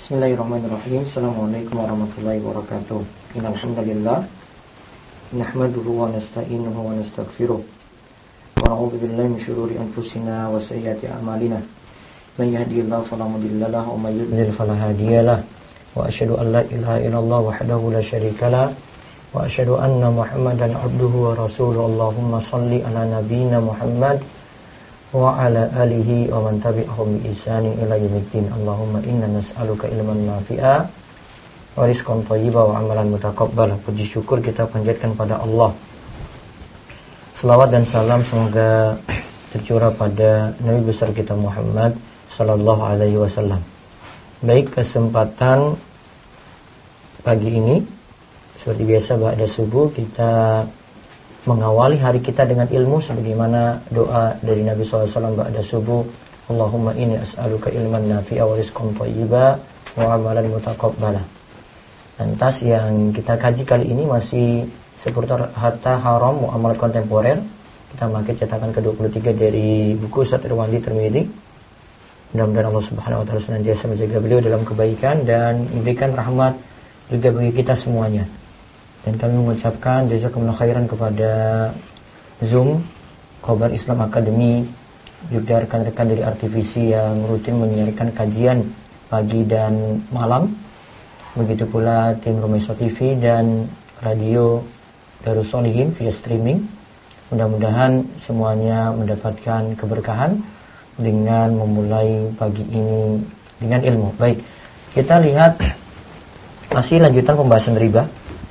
Bismillahirrahmanirrahim. Assalamualaikum warahmatullahi wabarakatuh. Innal hamdalillah nahmaduhu wa nasta'inuhu wa nastaghfiruh. Wa na'udzu billahi min shururi anfusina wa sayyiati a'malina. Man yahdihillahu fala mudilla lahu wa may yudlil fala hadiyalah. Wa asyhadu an la ilaha illallah wahdahu la syarikalah wa asyhadu anna Muhammadan abduhu wa rasuluh. Allahumma shalli ala nabiyyina Muhammad wa ala alihi wa man tabi'ahum bi ihsanin ila yaumiddin. Allahumma inna nas'aluka ilman nafi'a wa rizqan thayyiban wa amalan mutaqabbal. Puji syukur kita panjatkan pada Allah. Selawat dan salam semoga tercurah pada Nabi besar kita Muhammad sallallahu alaihi wasallam. Baik, kesempatan pagi ini seperti biasa ba'da subuh kita mengawali hari kita dengan ilmu sebagaimana doa dari Nabi SAW ba'da subuh. Allahumma inni as'aluka ilman nafi'a wa rizqan thayyiba wa amalan mutaqabbala. Lantas yang kita kaji kali ini masih seputar harta haram muamalat kontemporer. Kita pakai cetakan ke-23 dari buku Ustaz Irwandi Tirmidzi. Mudah-mudahan Allah Subhanahu wa taala senantiasa menjaga beliau dalam kebaikan dan memberikan rahmat juga bagi kita semuanya. Dan kami mengucapkan jazakumullah khairan kepada Zoom Khobar Islam Academy, juga rekan-rekan dari RTVC yang rutin menyiarkan kajian pagi dan malam. Begitu pula tim Rumaiso TV dan radio Darus Sholihin via streaming. Mudah-mudahan semuanya mendapatkan keberkahan dengan memulai pagi ini dengan ilmu. Baik, kita lihat masih lanjutan pembahasan riba.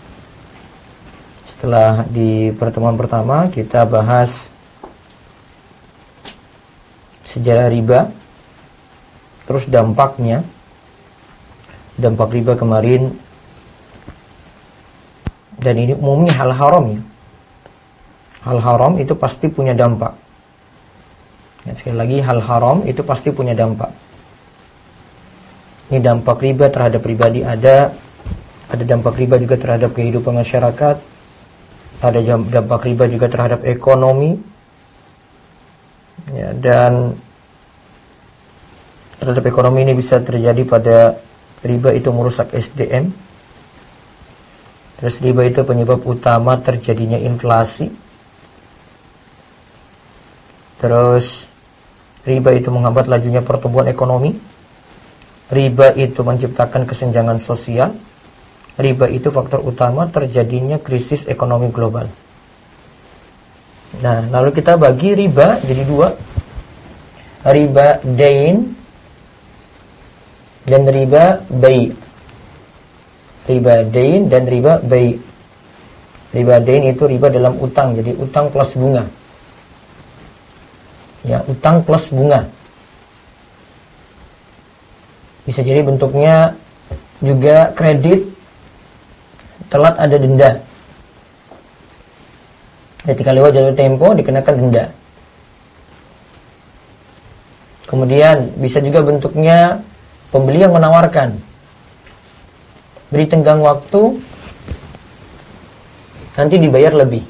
Setelah di pertemuan pertama kita bahas sejarah riba, terus dampaknya. Dampak riba kemarin, dan ini umumnya hal haram ya. Hal haram itu pasti punya dampak. Ya, sekali lagi, hal haram itu pasti punya dampak. Ini dampak riba terhadap pribadi ada dampak riba juga terhadap kehidupan masyarakat. Ada dampak riba juga terhadap ekonomi ya, dan terhadap ekonomi ini bisa terjadi pada riba itu merusak SDM. Terus riba itu penyebab utama terjadinya inflasi. Terus riba itu menghambat lajunya pertumbuhan ekonomi. Riba itu menciptakan kesenjangan sosial. Riba itu faktor utama terjadinya krisis ekonomi global. Nah, lalu kita bagi riba jadi dua. Riba dain dan riba bai. Riba dain dan riba bai. Riba dain itu riba dalam utang, jadi utang plus bunga. Ya, utang plus bunga. Bisa jadi bentuknya juga kredit, telat ada denda. Ketika lewat jatuh tempo dikenakan denda. Kemudian bisa juga bentuknya pembeli yang menawarkan, beri tenggang waktu, nanti dibayar lebih.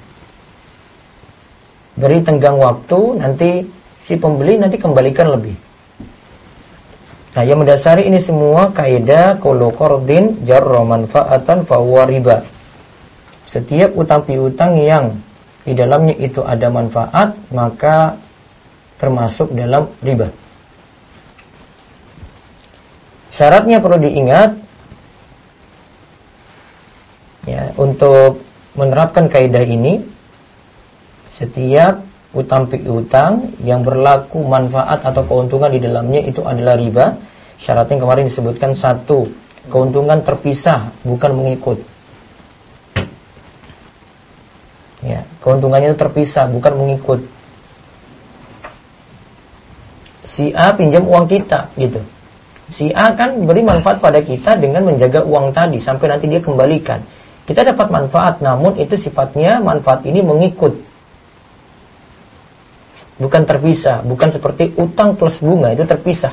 Beri tenggang waktu, nanti si pembeli nanti kembalikan lebih. Nah, yang mendasari ini semua kaidah kullu qardin jarra manfaatan fa huwa riba. Setiap utang piutang yang di dalamnya itu ada manfaat, maka termasuk dalam riba. Syaratnya perlu diingat ya, untuk menerapkan kaidah ini, setiap utang piutang yang berlaku manfaat atau keuntungan di dalamnya itu adalah riba. Syaratnya kemarin disebutkan satu, keuntungan terpisah bukan mengikut. Ya, keuntungannya itu terpisah bukan mengikut. Si A pinjam uang kita gitu. Si A kan beri manfaat pada kita dengan menjaga uang tadi sampai nanti dia kembalikan. Kita dapat manfaat, namun itu sifatnya manfaat ini mengikut, bukan terpisah. Bukan seperti utang plus bunga, itu terpisah.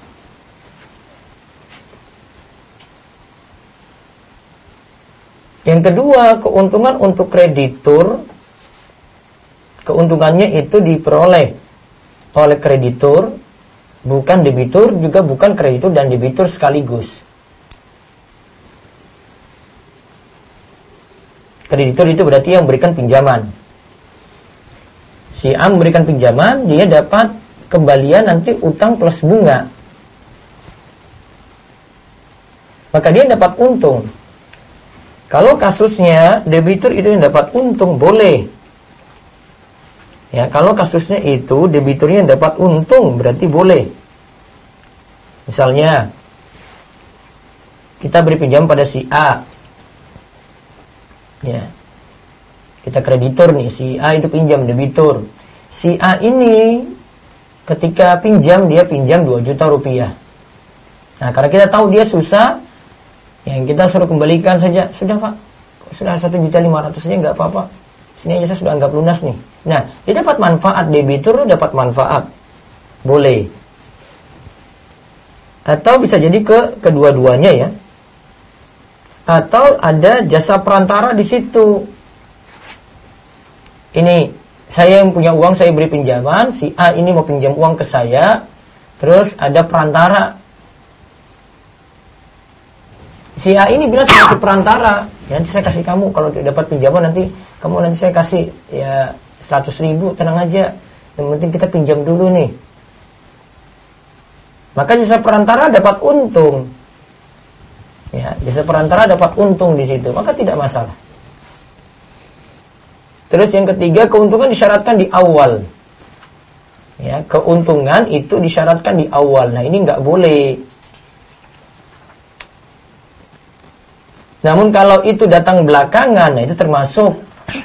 Yang kedua, keuntungan untuk kreditur, keuntungannya itu diperoleh oleh kreditur, bukan debitur, juga bukan kreditur dan debitur sekaligus. Kreditur itu berarti yang memberikan pinjaman. Si A memberikan pinjaman, dia dapat kembalian nanti utang plus bunga. Maka dia dapat untung. Kalau kasusnya debitur itu yang dapat untung, boleh. Ya, kalau kasusnya itu debiturnya yang dapat untung, berarti boleh. Misalnya, kita beri pinjam pada si A. Ya. Kita kreditur nih, si A itu pinjam, debitur. Si A ini ketika pinjam, dia pinjam 2 juta rupiah. Nah, karena kita tahu dia susah, yang kita suruh kembalikan saja. Sudah Pak, sudah 1.500.000 saja nggak apa-apa. Sini aja saya sudah anggap lunas nih. Nah, dia dapat manfaat, debitur dapat manfaat. Boleh. Atau bisa jadi kedua-duanya ya. Atau ada jasa perantara di situ. Ini, saya yang punya uang, saya beri pinjaman, si A ini mau pinjam uang ke saya, terus ada perantara. Si A ini bilang saya kasih perantara, ya, nanti saya kasih kamu, kalau dapat pinjaman nanti saya kasih ya 100.000, tenang aja. Yang penting kita pinjam dulu nih. Maka jasa perantara dapat untung. Ya, jasa perantara dapat untung di situ, maka tidak masalah. Terus yang ketiga, keuntungan disyaratkan di awal. Ya, keuntungan itu disyaratkan di awal. Nah, ini nggak boleh. Namun kalau itu datang belakangan, nah itu termasuk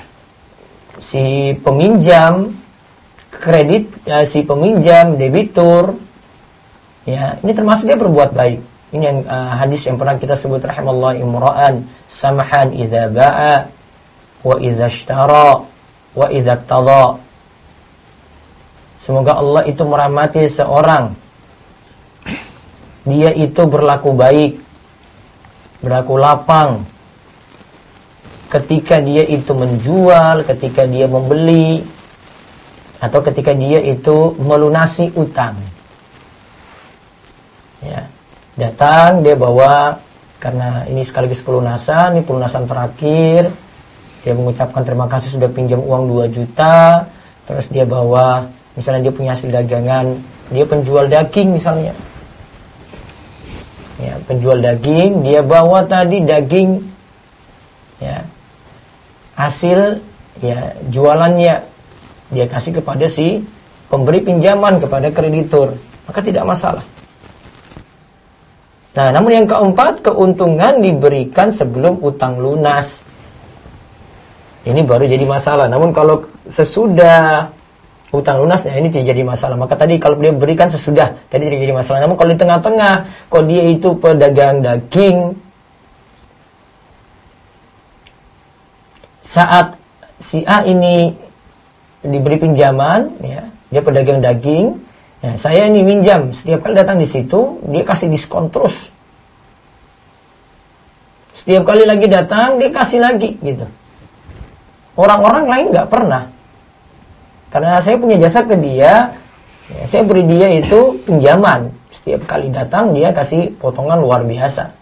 si peminjam kredit, ya, si peminjam debitur. Ya, ini termasuk dia berbuat baik. Ini yang hadis yang pernah kita sebut, rahimallahu imra'an samahan idza ba'a wa idza ishtara wa idza iqtada. Semoga Allah itu merahmati seorang, dia itu berlaku baik, berlaku lapang ketika dia itu menjual, ketika dia membeli, atau ketika dia itu melunasi utang. Ya, datang dia bawa, karena ini sekaligus pelunasan, ini pelunasan terakhir. Dia mengucapkan terima kasih sudah pinjam uang 2 juta. Terus dia bawa, misalnya dia punya hasil dagangan, dia penjual daging misalnya. Ya, penjual daging, dia bawa tadi daging, ya, hasil ya jualannya, dia kasih kepada si pemberi pinjaman, kepada kreditur, maka tidak masalah. Nah, namun yang keempat, keuntungan diberikan sebelum utang lunas. Ini baru jadi masalah. Namun kalau sesudah utang lunas, ya ini tidak jadi masalah. Maka tadi kalau dia berikan sesudah, tadi tidak jadi masalah. Namun kalau di tengah-tengah, kalau dia itu pedagang daging, saat si A ini diberi pinjaman, ya, dia pedagang daging, ya, saya ini minjam, setiap kali datang di situ, dia kasih diskon terus. Setiap kali lagi datang, dia kasih lagi, gitu. Orang-orang lain nggak pernah. Karena saya punya jasa ke dia, ya, saya beri dia itu pinjaman. Setiap kali datang, dia kasih potongan luar biasa.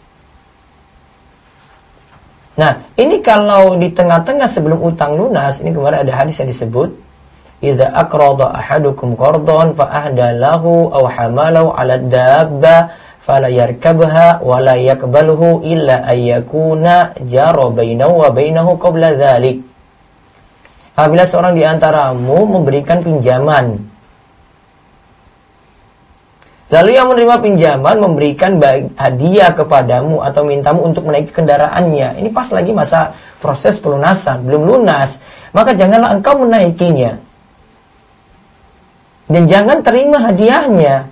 Nah, ini kalau di tengah-tengah sebelum utang lunas, ini kemarin ada hadis yang disebut, idza aqrada ahadukum qardan fa ahda lahu aw hamalahu 'ala dabba fala yarkabha wa la yaqbaluhu illa ayyakuna jara bainahu wa bainahu qabla dzalik. Apabila seorang di antaramu memberikan pinjaman, lalu yang menerima pinjaman memberikan hadiah kepadamu atau mintamu untuk menaiki kendaraannya, ini pas lagi masa proses pelunasan, belum lunas, maka janganlah engkau menaikinya. Dan jangan terima hadiahnya,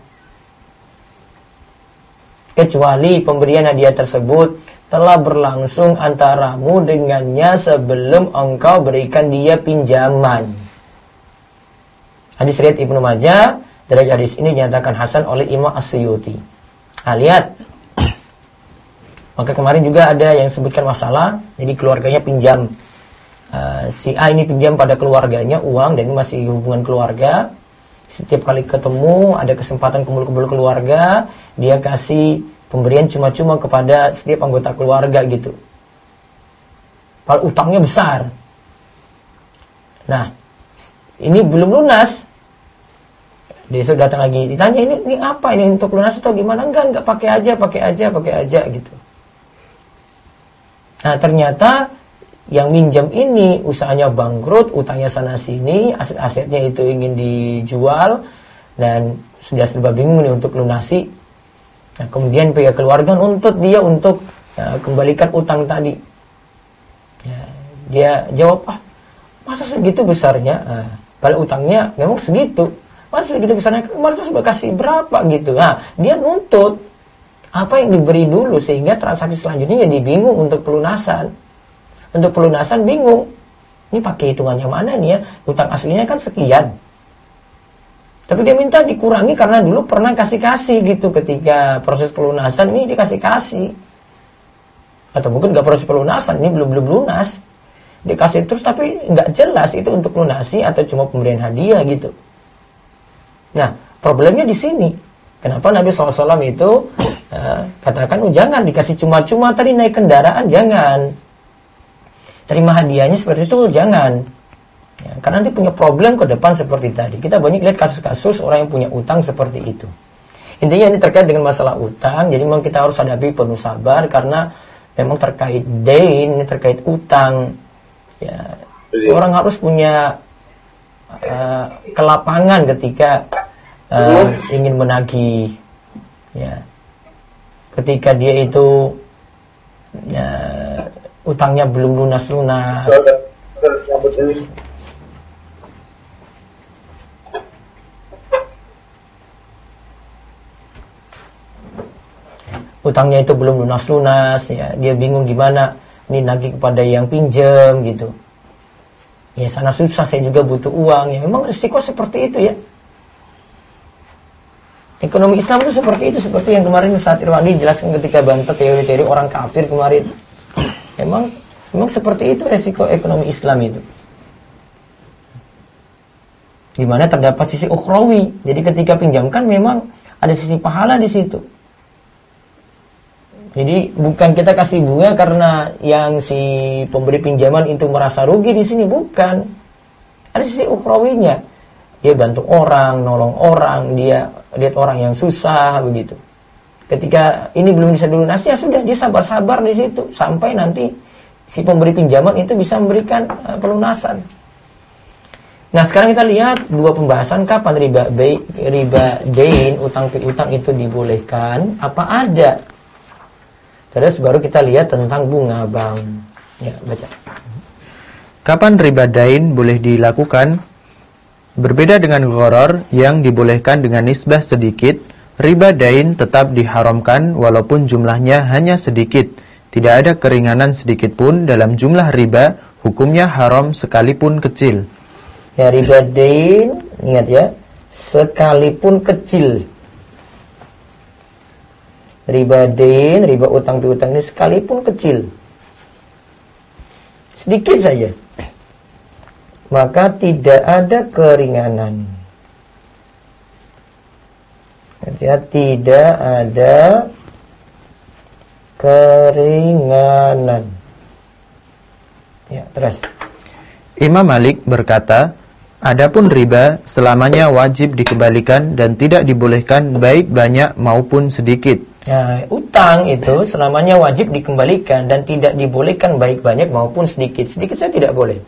kecuali pemberian hadiah tersebut telah berlangsung antaramu dengannya sebelum engkau berikan dia pinjaman. Hadis riwayat Ibnu Majah, dari hadis ini dinyatakan hasan oleh Imam As-Suyuti. Lihat. Maka kemarin juga ada yang sebutkan masalah, jadi keluarganya pinjam, si A ini pinjam pada keluarganya uang, dan ini masih hubungan keluarga. Setiap kali ketemu, ada kesempatan kumpul-kumpul keluarga, dia kasih pemberian cuma-cuma kepada setiap anggota keluarga gitu. Kalau utangnya besar. Nah, ini belum lunas. Besok datang lagi, ditanya ini apa, ini untuk lunas atau gimana? Enggak, pakai aja gitu. Nah, ternyata yang minjam ini usahanya bangkrut, utangnya sana sini, aset-asetnya itu ingin dijual dan sudah serba bingung nih untuk lunasi. Nah, kemudian pihak keluarga nuntut dia untuk kembalikan utang tadi. Ya, dia jawab, masa segitu besarnya? Padahal utangnya memang segitu. Masa segitu besarnya? Masa sudah kasih berapa gitu? Nah, dia nuntut apa yang diberi dulu sehingga transaksi selanjutnya jadi bingung untuk pelunasan. Untuk pelunasan bingung. Ini pakai hitungannya mana nih ya? Utang aslinya kan sekian. Tapi dia minta dikurangi karena dulu pernah kasih-kasih gitu ketika proses pelunasan ini dikasih-kasih. Atau mungkin nggak proses pelunasan, ini belum lunas. Dikasih terus tapi nggak jelas itu untuk lunasi atau cuma pemberian hadiah gitu. Nah, problemnya di sini. Kenapa Nabi SAW itu katakan, jangan dikasih cuma-cuma tadi naik kendaraan, jangan. Terima hadiahnya seperti itu, jangan. Ya, karena nanti punya problem ke depan seperti tadi. Kita banyak lihat kasus-kasus orang yang punya utang seperti itu. Intinya ini terkait dengan masalah utang, jadi memang kita harus hadapi penuh sabar karena memang terkait dain, ini terkait utang. Ya, orang harus punya kelapangan ketika ingin menagih, ya. Ketika dia itu utangnya belum lunas. Utangnya itu belum lunas, ya. Dia bingung gimana ini nagih kepada yang pinjam gitu. Ya sana susah, saya juga butuh uang. Ya memang risiko seperti itu ya. Ekonomi Islam itu seperti itu, seperti yang kemarin Ustaz Irwandi jelaskan ketika bantah teori-teori orang kafir kemarin. Memang seperti itu resiko ekonomi Islam itu. Di mana terdapat sisi ukhrawi. Jadi ketika pinjamkan memang ada sisi pahala di situ. Jadi bukan kita kasih bunga karena yang si pemberi pinjaman itu merasa rugi di sini, bukan. Ada sisi ukhrawinya. Dia bantu orang, nolong orang, dia lihat orang yang susah begitu. Ketika ini belum bisa dilunasi, ya sudah dia sabar-sabar di situ sampai nanti si pemberi pinjaman itu bisa memberikan pelunasan. Nah, sekarang kita lihat dua pembahasan kapan riba dain, utang piutang itu dibolehkan, apa ada. Terus baru kita lihat tentang bunga bank. Ya, baca. Kapan riba dain boleh dilakukan? Berbeda dengan gharar yang dibolehkan dengan nisbah sedikit, riba dain tetap diharamkan walaupun jumlahnya hanya sedikit. Tidak ada keringanan sedikit pun dalam jumlah riba, hukumnya haram sekalipun kecil. Ya, riba dain, ingat ya, sekalipun kecil. Riba dain, riba utang piutang ini sekalipun kecil. Sedikit saja. Maka tidak ada keringanan. Ya, tidak ada keringanan. Ya, terus. Imam Malik berkata, adapun riba selamanya wajib dikembalikan dan tidak dibolehkan baik banyak maupun sedikit. Ya, utang itu selamanya wajib dikembalikan dan tidak dibolehkan baik banyak maupun sedikit. Sedikit saya tidak boleh.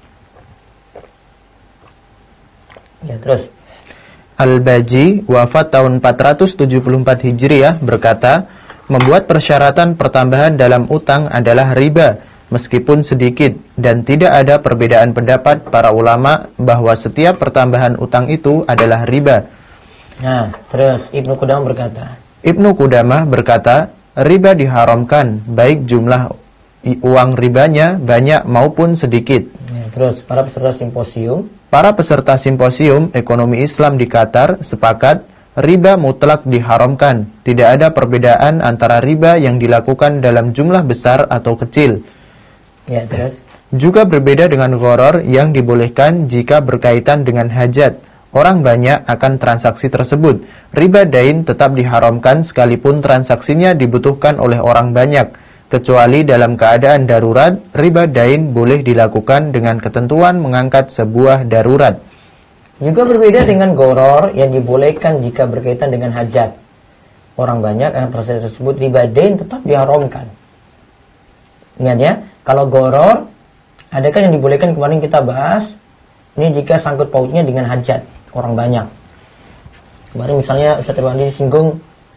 Ya, terus. Al-Baji wafat tahun 474 Hijriah berkata, membuat persyaratan pertambahan dalam utang adalah riba, meskipun sedikit, dan tidak ada perbedaan pendapat para ulama bahwa setiap pertambahan utang itu adalah riba. Nah, terus Ibnu Qudamah berkata, riba diharamkan, baik jumlah uang ribanya banyak maupun sedikit. Ya, terus Para peserta simposium ekonomi Islam di Qatar sepakat riba mutlak diharamkan. Tidak ada perbedaan antara riba yang dilakukan dalam jumlah besar atau kecil. Ya, terus. Juga berbeda dengan gharar yang dibolehkan jika berkaitan dengan hajat. Orang banyak akan transaksi tersebut. Riba dain tetap diharamkan sekalipun transaksinya dibutuhkan oleh orang banyak. Kecuali dalam keadaan darurat, riba dain boleh dilakukan dengan ketentuan mengangkat sebuah darurat. Juga berbeda dengan goror yang dibolehkan jika berkaitan dengan hajat orang banyak, yang tersebut riba dain tetap diharamkan. Ingat ya, kalau goror, ada kan yang dibolehkan kemarin kita bahas, ini jika sangkut pautnya dengan hajat orang banyak. Kemarin misalnya Ustaz Irwandi singgung,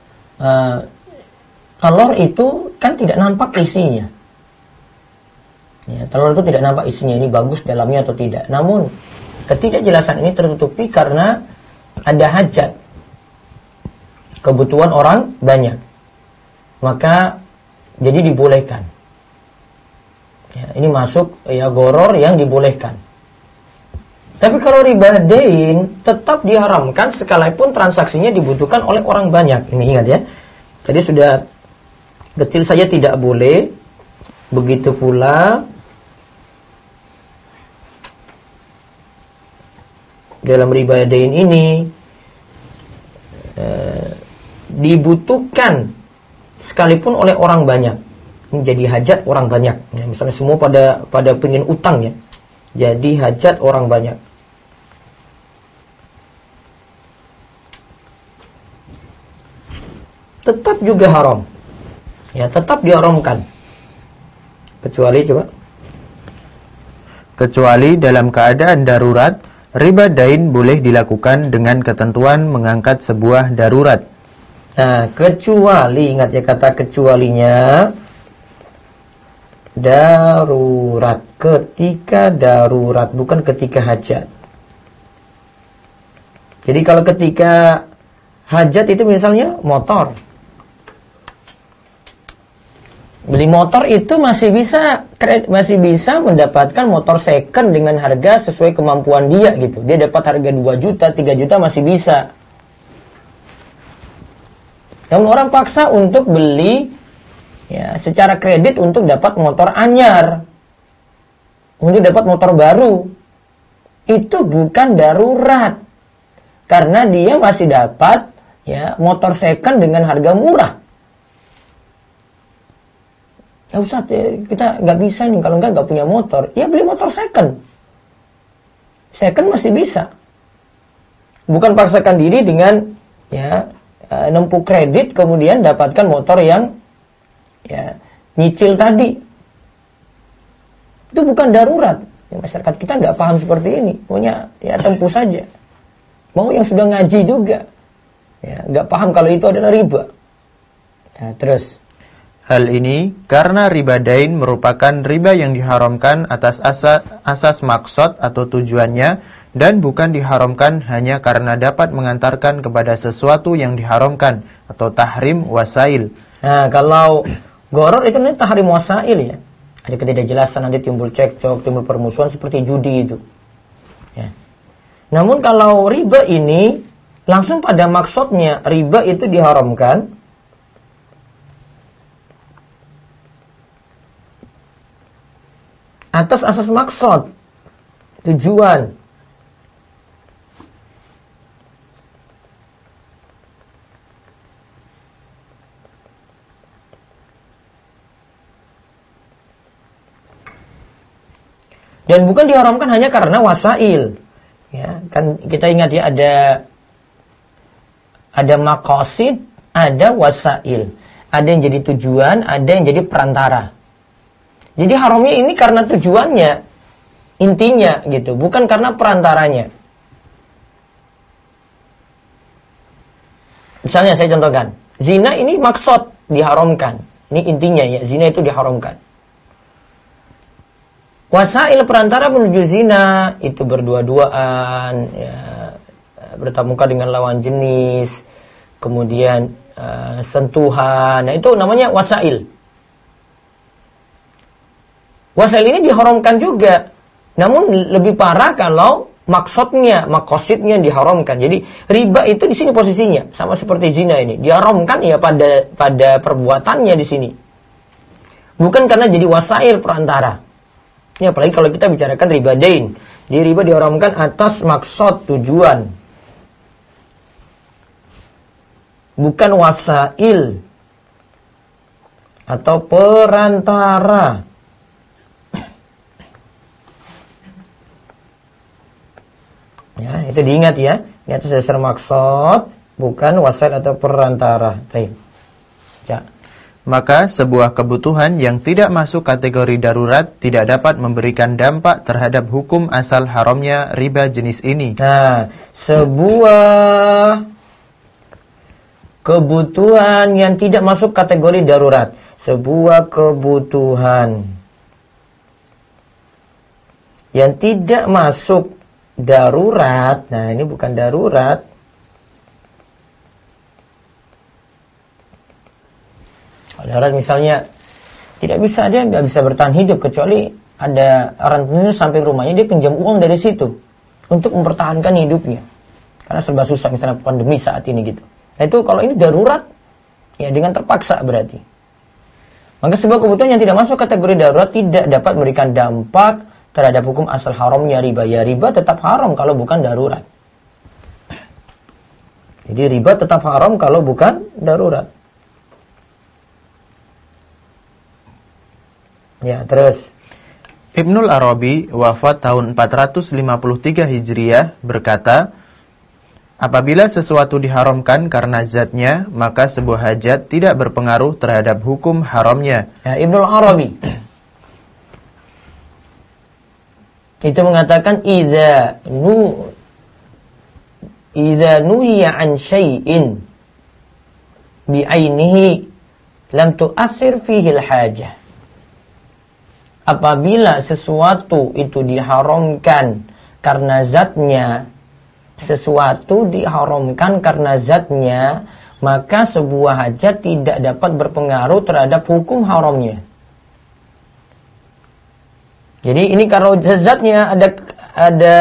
telur itu kan tidak nampak isinya. Ya, telur itu tidak nampak isinya, ini bagus dalamnya atau tidak. Namun ketidakjelasan ini tertutupi karena ada hajat, kebutuhan orang banyak, maka jadi dibolehkan. Ya, ini masuk ya goror yang dibolehkan. Tapi kalau riba dain tetap diharamkan sekalipun transaksinya dibutuhkan oleh orang banyak. Ini ingat ya. Tadi sudah kecil saja tidak boleh. Begitu pula dalam riba dain ini dibutuhkan sekalipun oleh orang banyak. Ini jadi hajat orang banyak. Ya, misalnya semua pada pengen utang ya. Jadi hajat orang banyak. Tetap juga haram. Ya, tetap diharamkan. Kecuali dalam keadaan darurat, riba dain boleh dilakukan dengan ketentuan mengangkat sebuah darurat. Nah, kecuali, ingat ya kata kecualinya, darurat, ketika darurat, bukan ketika hajat. Jadi kalau ketika hajat itu misalnya motor, beli motor itu masih bisa mendapatkan motor second dengan harga sesuai kemampuan dia gitu. Dia dapat harga 2 juta, 3 juta masih bisa. Namun orang paksa untuk beli ya secara kredit untuk dapat motor anyar, untuk dapat motor baru. Itu bukan darurat. Karena dia masih dapat ya motor second dengan harga murah. Ya Ustaz, kita nggak bisa nih kalau nggak punya motor. Ya beli motor second. Second masih bisa. Bukan paksakan diri dengan ya nempuh kredit kemudian dapatkan motor yang ya nyicil tadi. Itu bukan darurat. Ya, masyarakat kita nggak paham seperti ini. Maunya ya tempuh saja. Mau yang sudah ngaji juga. Ya, nggak paham kalau itu adalah riba. Ya, terus. Hal ini karena riba dain merupakan riba yang diharamkan atas asas maksud atau tujuannya dan bukan diharamkan hanya karena dapat mengantarkan kepada sesuatu yang diharamkan atau tahrim wasail. Nah, kalau goror itu nanti tahrim wasail ya. Ada ketidakjelasan, nanti timbul cekcok, timbul permusuhan seperti judi itu. Ya. Namun kalau riba ini langsung pada maksudnya, riba itu diharamkan atas asas maksud, tujuan. Dan bukan diharamkan hanya karena wasail. Ya, kan kita ingat ya ada maqasid, ada wasail. Ada yang jadi tujuan, ada yang jadi perantara. Jadi haramnya ini karena tujuannya, intinya gitu, bukan karena perantaranya. Misalnya saya contohkan, zina ini maksud diharamkan. Ini intinya ya, zina itu diharamkan. Wasail perantara menuju zina itu berdua-duaan, ya, bertatap muka dengan lawan jenis, kemudian sentuhan. Nah itu namanya wasail. Wasail ini diharamkan juga. Namun lebih parah kalau maksudnya, makosidnya diharamkan. Jadi riba itu di sini posisinya sama seperti zina ini. Diharamkan ya pada perbuatannya di sini. Bukan karena jadi wasail perantara. Ini apalagi kalau kita bicarakan riba dain. Di riba diharamkan atas maksud tujuan. Bukan wasail. atau perantara. Ya, itu diingat ya. Ini atas dasar maksud, bukan wasail atau perantara. Baik. Ya. Maka sebuah kebutuhan yang tidak masuk kategori darurat tidak dapat memberikan dampak terhadap hukum asal haramnya riba jenis ini. Nah, sebuah kebutuhan yang tidak masuk kategori darurat. Sebuah kebutuhan yang tidak masuk darurat. Nah, ini bukan darurat. Darurat misalnya tidak bisa, dia nggak bisa bertahan hidup kecuali ada orang tertentu sampai rumahnya dia pinjam uang dari situ untuk mempertahankan hidupnya karena serba susah misalnya pandemi saat ini gitu. Nah itu kalau ini darurat ya dengan terpaksa berarti. Maka sebuah kebutuhan yang tidak masuk kategori darurat tidak dapat memberikan dampak terhadap hukum asal haramnya riba. Ya riba tetap haram kalau bukan darurat. Jadi riba tetap haram kalau bukan darurat. Ya, terus Ibnul Arabi wafat tahun 453 Hijriah berkata, apabila sesuatu diharamkan karena zatnya, maka sebuah hajat tidak berpengaruh terhadap hukum haramnya. Ya, Ibnul Arabi itu mengatakan idza nuhiya an syai'in bi'ainihi lam tu'athir fihi al-hajah. Apabila sesuatu itu diharamkan karena zatnya, sesuatu diharamkan karena zatnya, maka sebuah hajat tidak dapat berpengaruh terhadap hukum haramnya. Jadi ini kalau zatnya ada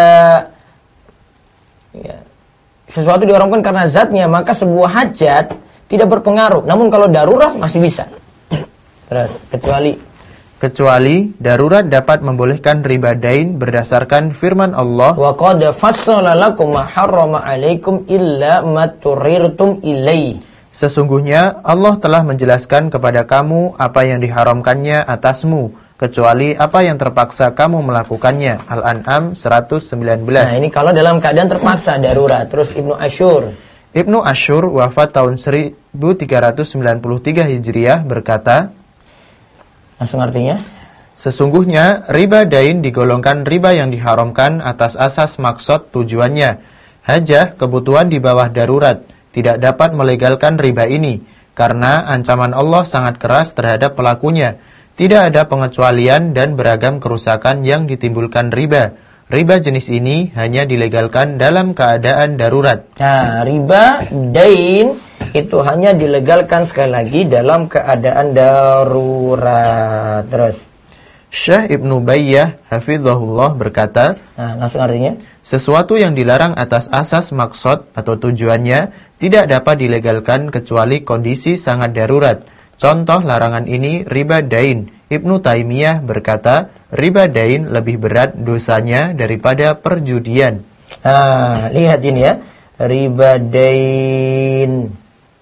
ya, sesuatu diharamkan karena zatnya, maka sebuah hajat tidak berpengaruh. Namun kalau darurat masih bisa. Terus Kecuali darurat dapat membolehkan riba dain berdasarkan firman Allah, wa qad fassala lakum ma harrama 'alaikum illa ma turirtum ilaihi. Sesungguhnya Allah telah menjelaskan kepada kamu apa yang diharamkannya atasmu, kecuali apa yang terpaksa kamu melakukannya. Al-An'am 119. Nah, ini kalau dalam keadaan terpaksa darurat. Terus Ibnu Asyur wafat tahun 1393 Hijriah berkata, langsung artinya, sesungguhnya riba dain digolongkan riba yang diharamkan atas asas maksud tujuannya. Hajah, kebutuhan di bawah darurat, tidak dapat melegalkan riba ini, karena ancaman Allah sangat keras terhadap pelakunya. Tidak ada pengecualian dan beragam kerusakan yang ditimbulkan riba. Riba jenis ini hanya dilegalkan dalam keadaan darurat. Nah, riba dain itu hanya dilegalkan sekali lagi dalam keadaan darurat. Terus Syekh Ibnu Bayyah hafizahullah berkata, nah, langsung artinya, sesuatu yang dilarang atas asas maksud atau tujuannya tidak dapat dilegalkan kecuali kondisi sangat darurat. Contoh larangan ini riba dain. Ibnu Taimiyah berkata, riba dain lebih berat dosanya daripada perjudian. Nah, lihat ini ya. Riba dain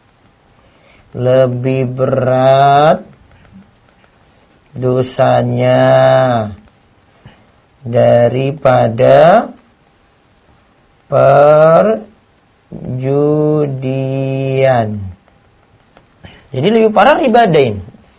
lebih berat dosanya daripada perjudian. Jadi lebih parah riba dain.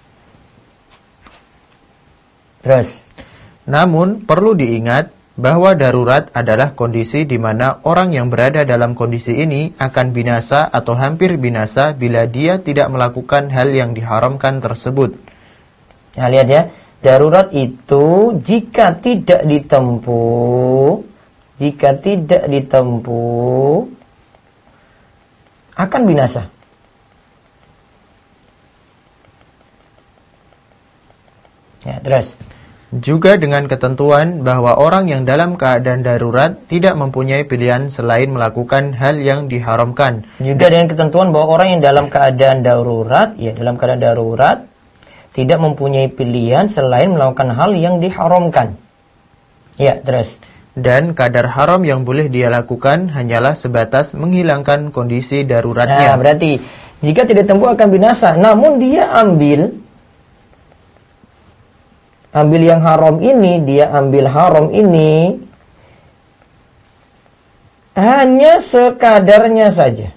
Terus, namun perlu diingat bahwa darurat adalah kondisi di mana orang yang berada dalam kondisi ini akan binasa atau hampir binasa bila dia tidak melakukan hal yang diharamkan tersebut. Nah, lihat ya, darurat itu jika tidak ditempuh akan binasa. Ya, terus. Juga dengan ketentuan bahwa orang yang dalam keadaan darurat tidak mempunyai pilihan selain melakukan hal yang diharamkan. Juga dengan ketentuan bahwa orang yang dalam keadaan darurat, tidak mempunyai pilihan selain melakukan hal yang diharamkan. Ya, terus. Dan kadar haram yang boleh dia lakukan hanyalah sebatas menghilangkan kondisi daruratnya. Nah, berarti jika tidak ditempuh akan binasa, namun dia ambil ambil yang haram ini, dia ambil haram ini hanya sekadarnya saja.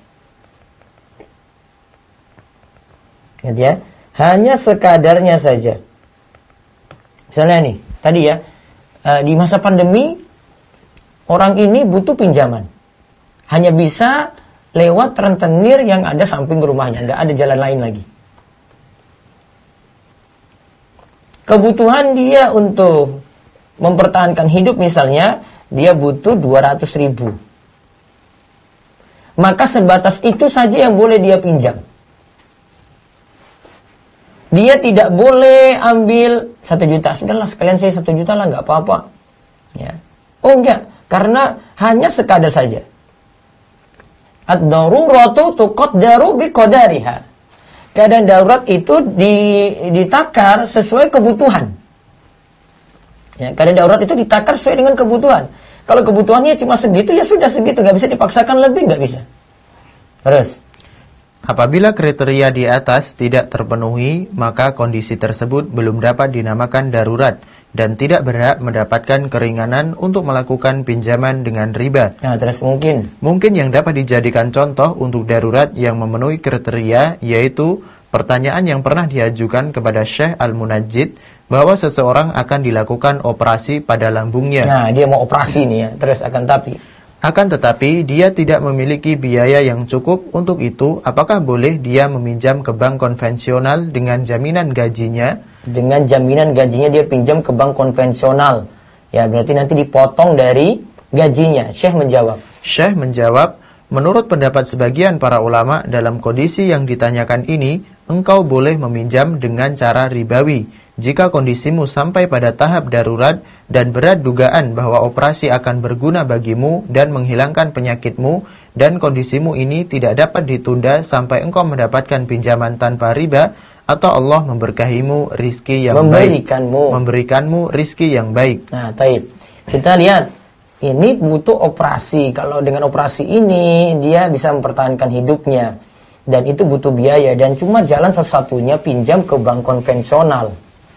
Ya, hanya sekadarnya saja. Misalnya nih, tadi ya, di masa pandemi orang ini butuh pinjaman. Hanya bisa lewat rentenir yang ada samping rumahnya, nggak ada jalan lain lagi. Kebutuhan dia untuk mempertahankan hidup misalnya, dia butuh 200.000. Maka sebatas itu saja yang boleh dia pinjam. Dia tidak boleh ambil 1 juta. Sudahlah sekalian saya 1 juta lah, nggak apa-apa. Ya. Oh enggak, karena hanya sekadar saja. Ad-daruratu tuqaddaru biqadariha. Keadaan darurat itu ditakar sesuai kebutuhan. Ya, keadaan darurat itu ditakar sesuai dengan kebutuhan. Kalau kebutuhannya cuma segitu, ya sudah segitu, nggak bisa dipaksakan lebih, nggak bisa. Terus. Apabila kriteria di atas tidak terpenuhi, maka kondisi tersebut belum dapat dinamakan darurat dan tidak berhak mendapatkan keringanan untuk melakukan pinjaman dengan riba. Nah, terus mungkin yang dapat dijadikan contoh untuk darurat yang memenuhi kriteria, yaitu pertanyaan yang pernah diajukan kepada Syekh Al-Munajjid bahwa seseorang akan dilakukan operasi pada lambungnya. Nah, dia mau operasi nih ya, terus Akan tetapi dia tidak memiliki biaya yang cukup untuk itu, apakah boleh dia meminjam ke bank konvensional dengan jaminan gajinya? Dengan jaminan gajinya dia pinjam ke bank konvensional. Ya, berarti nanti dipotong dari gajinya. Syekh menjawab, menurut pendapat sebagian para ulama dalam kondisi yang ditanyakan ini, engkau boleh meminjam dengan cara ribawi. Jika kondisimu sampai pada tahap darurat dan berat dugaan bahwa operasi akan berguna bagimu dan menghilangkan penyakitmu, dan kondisimu ini tidak dapat ditunda sampai engkau mendapatkan pinjaman tanpa riba, atau Allah memberkahimu rizki yang memberikanmu rizki yang baik. Nah, taib. Kita lihat, ini butuh operasi. Kalau dengan operasi ini dia bisa mempertahankan hidupnya, dan itu butuh biaya, dan cuma jalan satu-satunya pinjam ke bank konvensional.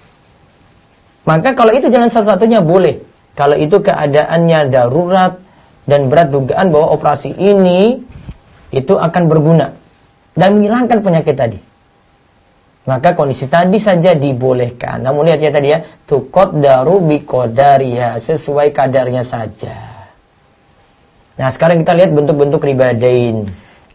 Maka kalau itu jalan satu-satunya boleh. Kalau itu keadaannya darurat dan berat dugaan bahwa operasi ini itu akan berguna dan menghilangkan penyakit tadi, maka kondisi tadi saja dibolehkan. Namun lihat ya tadi ya, tuqaddaru biqadariha, sesuai kadarnya saja. Nah, sekarang kita lihat bentuk-bentuk riba dain.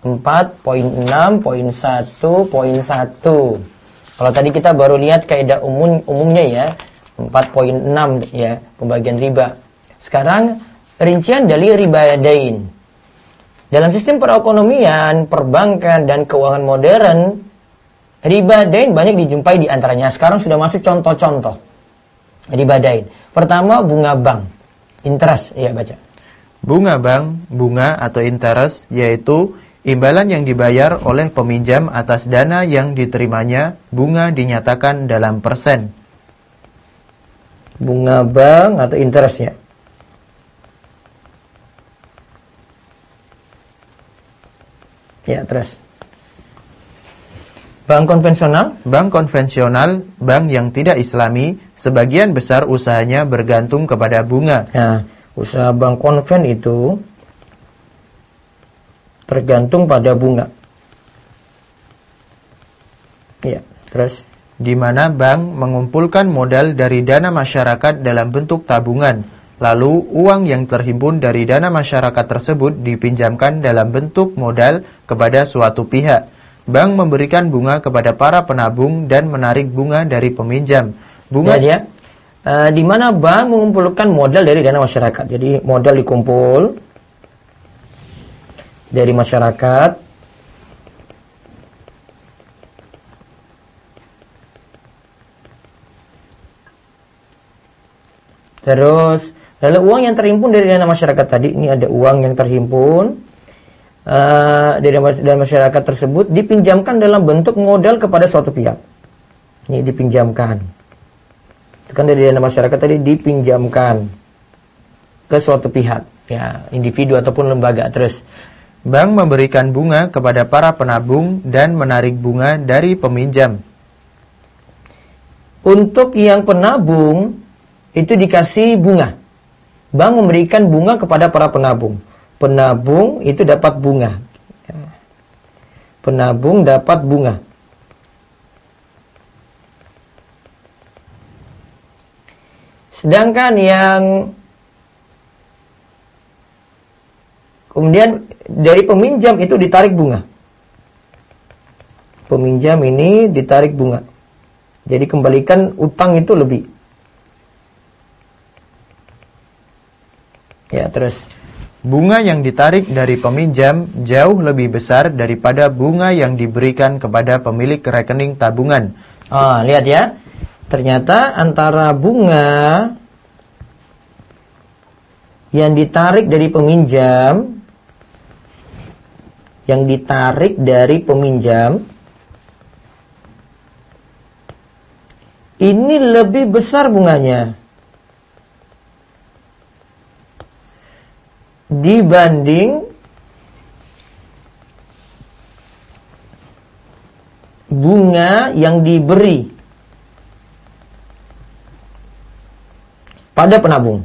4.6.1.1. Kalau tadi kita baru lihat kaidah umumnya ya, 4.6 ya, pembagian riba. Sekarang rincian dari riba dain. Dalam sistem perekonomian, perbankan dan keuangan modern, riba dain banyak dijumpai di antaranya. Sekarang sudah masuk contoh-contoh riba dain. Pertama, bunga bank, interest, ya baca. Bunga bank, bunga atau interest, yaitu imbalan yang dibayar oleh peminjam atas dana yang diterimanya. Bunga dinyatakan dalam persen. Bunga bank atau interest ya. Ya, terus. Bank konvensional? Bank konvensional, bank yang tidak islami, sebagian besar usahanya bergantung kepada bunga. Nah, usaha bank konven itu tergantung pada bunga. Ya, terus. Di mana bank mengumpulkan modal dari dana masyarakat dalam bentuk tabungan. Lalu uang yang terhimpun dari dana masyarakat tersebut dipinjamkan dalam bentuk modal kepada suatu pihak. Bank memberikan bunga kepada para penabung dan menarik bunga dari peminjam. Bunga ya, di mana bank mengumpulkan modal dari dana masyarakat. Jadi modal dikumpul dari masyarakat. Terus, lalu uang yang terhimpun dari dana masyarakat tadi, ini ada uang yang terhimpun dari dana masyarakat tersebut dipinjamkan dalam bentuk modal kepada suatu pihak. Ini dipinjamkan. Itu kan dari dana masyarakat tadi dipinjamkan ke suatu pihak, ya, individu ataupun lembaga. Terus, bank memberikan bunga kepada para penabung dan menarik bunga dari peminjam. Untuk yang penabung itu dikasih bunga. Bank memberikan bunga kepada para penabung. Penabung itu dapat bunga. Penabung dapat bunga. Sedangkan yang kemudian dari peminjam itu ditarik bunga. Peminjam ini ditarik bunga. Jadi kembalikan utang itu lebih. Ya, terus. Bunga yang ditarik dari peminjam jauh lebih besar daripada bunga yang diberikan kepada pemilik rekening tabungan. Lihat ya. Ternyata antara bunga yang ditarik dari peminjam, ini lebih besar bunganya dibanding bunga yang diberi pada penabung.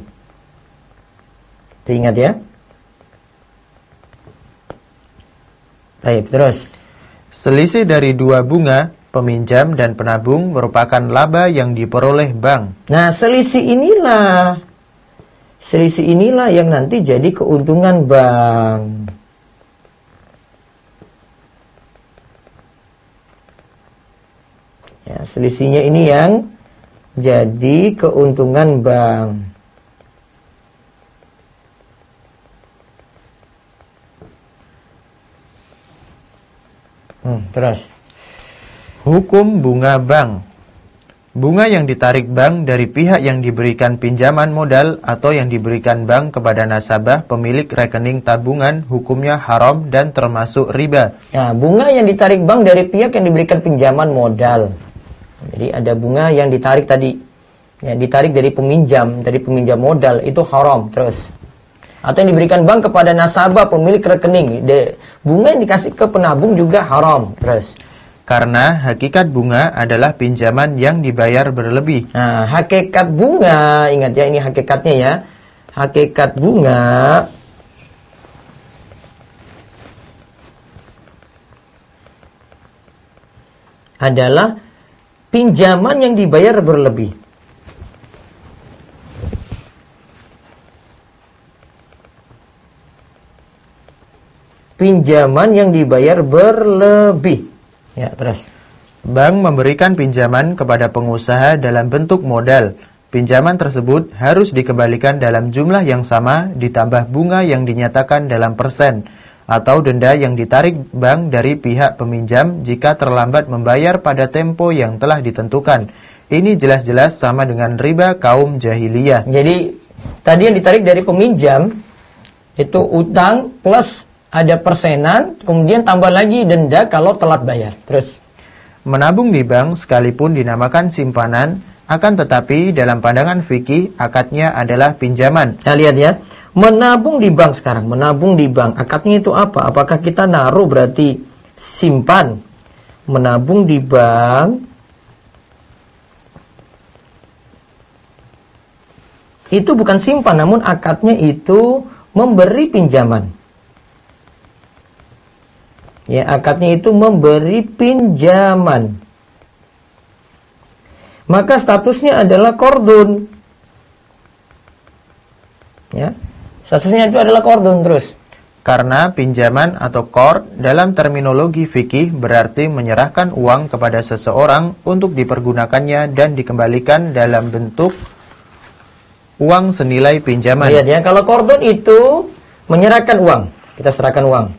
Ingat ya. Baik, terus. Selisih dari dua bunga, peminjam dan penabung merupakan laba yang diperoleh bank. Nah, selisih inilah yang nanti jadi keuntungan bank. Ya, selisihnya ini yang jadi keuntungan bank. Terus. Hukum bunga bank. Bunga yang ditarik bank dari pihak yang diberikan pinjaman modal atau yang diberikan bank kepada nasabah pemilik rekening tabungan hukumnya haram dan termasuk riba. Nah, bunga yang ditarik bank dari pihak yang diberikan pinjaman modal. Jadi ada bunga yang ditarik tadi. Ya, ditarik dari peminjam modal itu haram. Terus. Atau yang diberikan bank kepada nasabah pemilik rekening. Bunga yang dikasih ke penabung juga haram. Terus. Karena hakikat bunga adalah pinjaman yang dibayar berlebih. Nah, hakikat bunga, ingat ya, ini hakikatnya ya. Hakikat bunga adalah pinjaman yang dibayar berlebih. Pinjaman yang dibayar berlebih. Ya, terus. Bank memberikan pinjaman kepada pengusaha dalam bentuk modal. Pinjaman tersebut harus dikembalikan dalam jumlah yang sama ditambah bunga yang dinyatakan dalam persen atau denda yang ditarik bank dari pihak peminjam jika terlambat membayar pada tempo yang telah ditentukan. Ini jelas-jelas sama dengan riba kaum jahiliyah. Jadi, tadi yang ditarik dari peminjam itu utang plus ada persenan, kemudian tambah lagi denda kalau telat bayar. Terus. Menabung di bank sekalipun dinamakan simpanan, akan tetapi dalam pandangan fikih akadnya adalah pinjaman. Nah, lihat ya. Menabung di bank sekarang. Menabung di bank. Akadnya itu apa? Apakah kita naruh berarti simpan? Menabung di bank itu bukan simpan, namun akadnya itu memberi pinjaman. Ya, akadnya itu memberi pinjaman. Maka statusnya adalah qardun. Ya. Statusnya itu adalah qardun terus. Karena pinjaman atau qard dalam terminologi fikih berarti menyerahkan uang kepada seseorang untuk dipergunakannya dan dikembalikan dalam bentuk uang senilai pinjaman. Lihat ya, kalau qardun itu menyerahkan uang. Kita serahkan uang.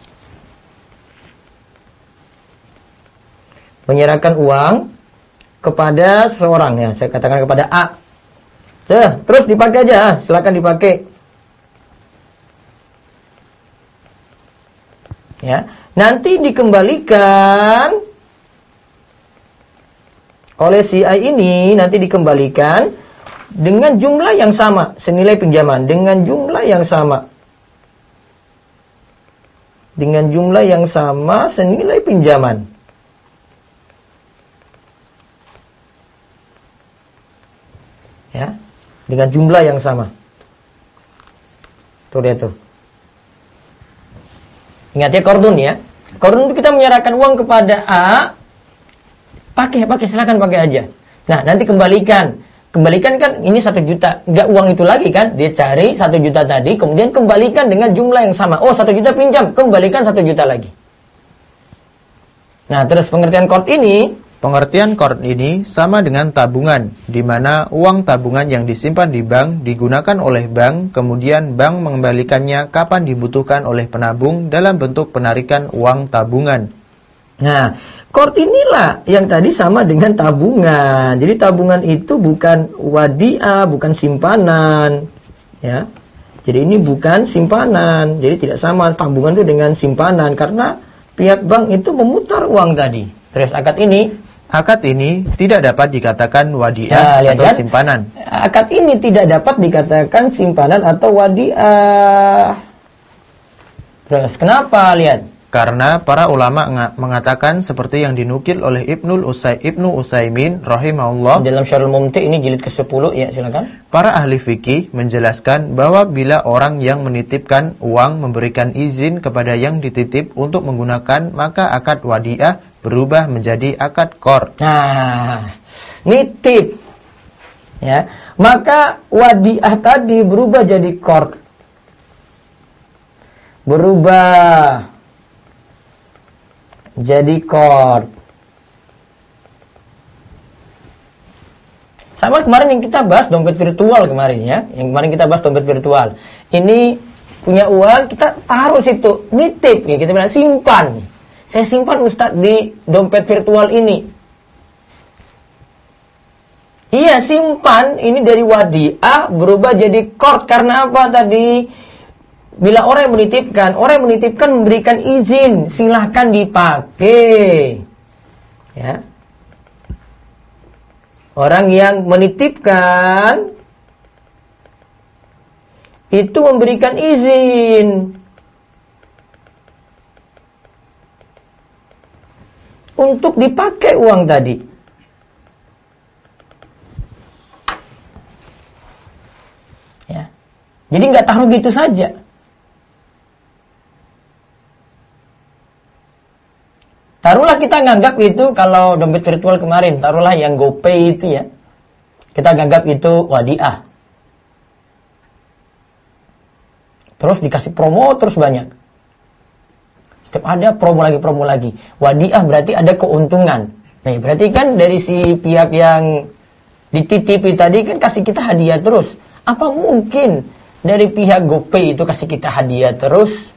Menyerahkan uang kepada seseorang ya, saya katakan kepada A. Terus dipakai aja, silakan dipakai. Ya, nanti dikembalikan oleh si A ini, nanti dikembalikan dengan jumlah yang sama, senilai pinjaman dengan jumlah yang sama. Dengan jumlah yang sama senilai pinjaman. Ya, dengan jumlah yang sama. Tuh lihat tuh. Ingat ya qardun ya. Qardun itu kita menyerahkan uang kepada A, pakai silakan pakai aja. Nah, nanti kembalikan kan ini 1 juta, nggak uang itu lagi kan? Dia cari 1 juta tadi, kemudian kembalikan dengan jumlah yang sama. Oh, 1 juta pinjam, kembalikan 1 juta lagi. Nah, terus pengertian qard ini sama dengan tabungan, di mana uang tabungan yang disimpan di bank digunakan oleh bank, kemudian bank mengembalikannya kapan dibutuhkan oleh penabung dalam bentuk penarikan uang tabungan. Nah, qard inilah yang tadi sama dengan tabungan. Jadi tabungan itu bukan wadi'ah, bukan simpanan, ya. Jadi ini bukan simpanan. Jadi tidak sama tabungan itu dengan simpanan karena pihak bank itu memutar uang tadi. Terus Akad ini tidak dapat dikatakan wadi'ah atau kan? simpanan. Akad ini tidak dapat dikatakan simpanan atau wadi'ah. Terus kenapa? Lihat. Karena para ulama mengatakan seperti yang dinukil oleh Ibnu Utsaimin rahimahullah dalam Syarhul Mumti ini jilid ke-10 ya, silakan. Para ahli fikih menjelaskan bahwa bila orang yang menitipkan uang memberikan izin kepada yang dititip untuk menggunakan, maka akad wadi'ah berubah menjadi akad qard. Nah, nitip ya, maka wadi'ah tadi berubah jadi qard. Berubah jadi qard. Sama kemarin yang kita bahas dompet virtual kemarin ya. Yang kemarin kita bahas dompet virtual. Ini punya uang, kita taruh situ, nitip ya, kita bilang simpan. Saya simpan Ustadz di dompet virtual ini. Iya, simpan ini dari wadi'ah berubah jadi qard karena apa tadi? Bila orang yang menitipkan memberikan izin, silahkan dipakai. Ya. Orang yang menitipkan itu memberikan izin untuk dipakai uang tadi. Ya. Jadi nggak taruh gitu saja. Taruhlah kita nganggap itu kalau dompet virtual kemarin, taruhlah yang GoPay itu ya. Kita nganggap itu wadi'ah. Terus dikasih promo terus banyak. Setiap ada promo lagi. Wadi'ah berarti ada keuntungan. Nah, berarti kan dari si pihak yang dititipi tadi kan kasih kita hadiah terus. Apa mungkin dari pihak GoPay itu kasih kita hadiah terus?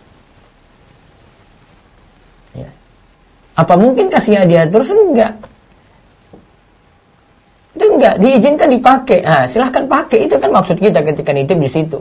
Apa mungkin kasih hadiah terus? Enggak. Itu enggak, diizinkan dipakai. Nah, silahkan pakai, itu kan maksud kita ketika nitip di situ.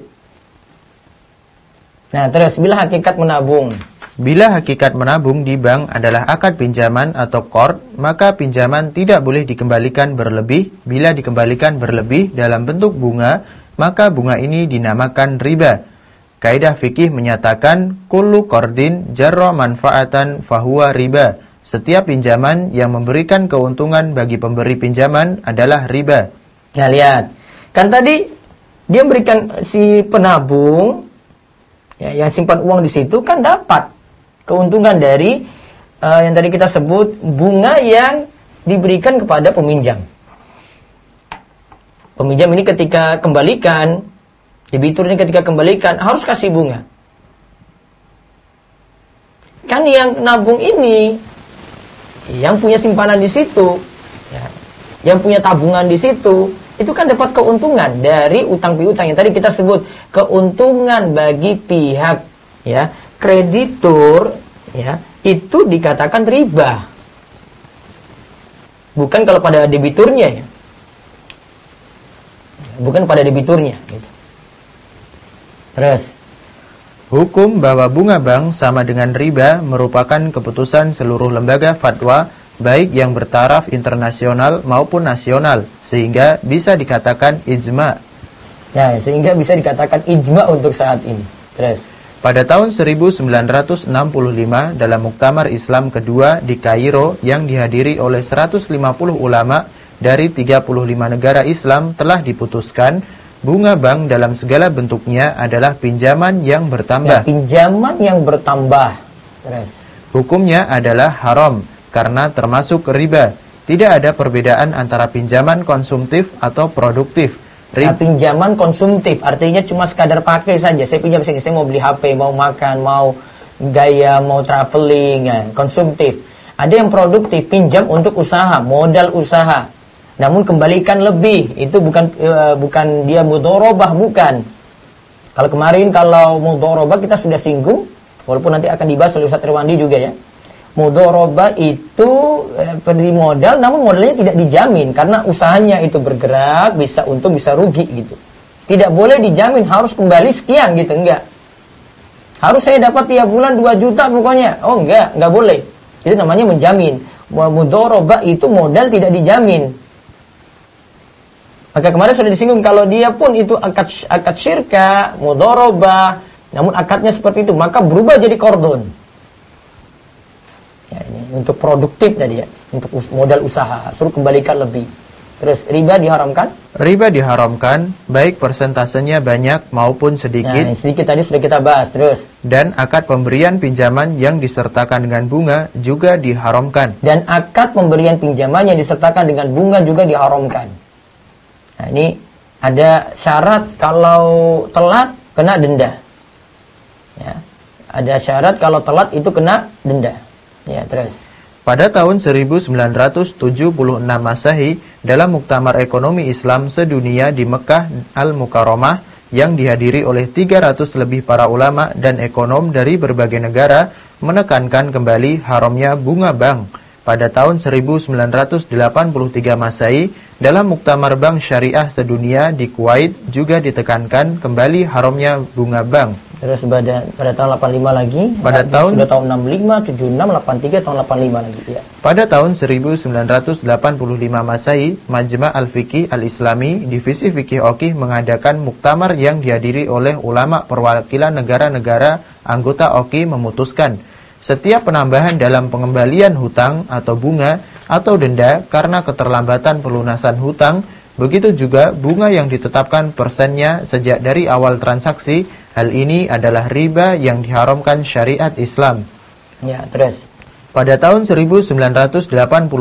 Nah, terus bila hakikat menabung. Bila hakikat menabung di bank adalah akad pinjaman atau qard, maka pinjaman tidak boleh dikembalikan berlebih. Bila dikembalikan berlebih dalam bentuk bunga, maka bunga ini dinamakan riba. Kaidah fikih menyatakan kullu qardin jarra manfaatan fahuwa riba. Setiap pinjaman yang memberikan keuntungan bagi pemberi pinjaman adalah riba. Nah, lihat. Kan tadi dia memberikan si penabung ya, yang simpan uang di situ kan dapat keuntungan dari yang tadi kita sebut bunga yang diberikan kepada peminjam. Peminjam ini ketika kembalikan, debiturnya ketika kembalikan harus kasih bunga. Kan yang nabung ini, yang punya simpanan di situ, ya, yang punya tabungan di situ, itu kan dapat keuntungan dari utang piutang yang tadi kita sebut keuntungan bagi pihak ya kreditur, ya itu dikatakan riba. Bukan kalau pada debiturnya ya, bukan pada debiturnya. Gitu. Terus, hukum bahwa bunga bank sama dengan riba merupakan keputusan seluruh lembaga fatwa, baik yang bertaraf internasional maupun nasional, sehingga bisa dikatakan ijma. Ya, sehingga bisa dikatakan ijma untuk saat ini. Terus, pada tahun 1965 dalam Muktamar Islam kedua di Kairo yang dihadiri oleh 150 ulama, dari 35 negara Islam telah diputuskan bunga bank dalam segala bentuknya adalah pinjaman yang bertambah. Ya, pinjaman yang bertambah. Terus. Hukumnya adalah haram karena termasuk riba. Tidak ada perbedaan antara pinjaman konsumtif atau produktif. Nah, pinjaman konsumtif artinya cuma sekadar pakai saja. Saya pinjam saja, saya mau beli HP, mau makan, mau gaya, mau traveling, ya, konsumtif. Ada yang produktif, pinjam untuk usaha, modal usaha. Namun kembalikan lebih, itu bukan dia mudharabah, bukan. Kalau kemarin kalau mudharabah kita sudah singgung, walaupun nanti akan dibahas oleh Ustaz Irwandi juga ya. Mudharabah itu beri modal, namun modalnya tidak dijamin karena usahanya itu bergerak, bisa untung bisa rugi gitu. Tidak boleh dijamin harus kembali sekian gitu, enggak. Harus saya dapat tiap bulan 2 juta pokoknya. Oh enggak boleh. Itu namanya menjamin. Mudharabah itu modal tidak dijamin. Maka kemarin sudah disinggung kalau dia pun itu akad syirka, mudharabah, namun akadnya seperti itu, maka berubah jadi qardun. Ya, ini untuk produktif tadi ya, untuk modal usaha, suruh kembalikan lebih. Terus riba diharamkan? Riba diharamkan, baik persentasenya banyak maupun sedikit. Nah, sedikit tadi sudah kita bahas. Terus. Dan akad pemberian pinjaman yang disertakan dengan bunga juga diharamkan. Dan akad pemberian pinjaman yang disertakan dengan bunga juga diharamkan. Nah, ini ada syarat kalau telat kena denda. Ya. Ada syarat kalau telat itu kena denda. Ya, terus. Pada tahun 1976 Masehi, dalam Muktamar Ekonomi Islam Sedunia di Mekah Al-Mukarramah yang dihadiri oleh 300 lebih para ulama dan ekonom dari berbagai negara, menekankan kembali haramnya bunga bank. Pada tahun 1983 Masehi, dalam Muktamar Bank Syariah Sedunia di Kuwait juga ditekankan kembali haramnya bunga bank. Terus pada tahun 85 lagi, pada tahun sudah tahun 65, 76, 83, tahun 85 lagi ya. Pada tahun 1985 Masehi, Majma' Al-Fiqih Al-Islami, Divisi Fikih Oqih mengadakan muktamar yang dihadiri oleh ulama perwakilan negara-negara anggota Oqih memutuskan setiap penambahan dalam pengembalian hutang atau bunga atau denda karena keterlambatan pelunasan hutang, begitu juga bunga yang ditetapkan persennya sejak dari awal transaksi, hal ini adalah riba yang diharamkan syariat Islam. Ya, terus. Pada tahun 1986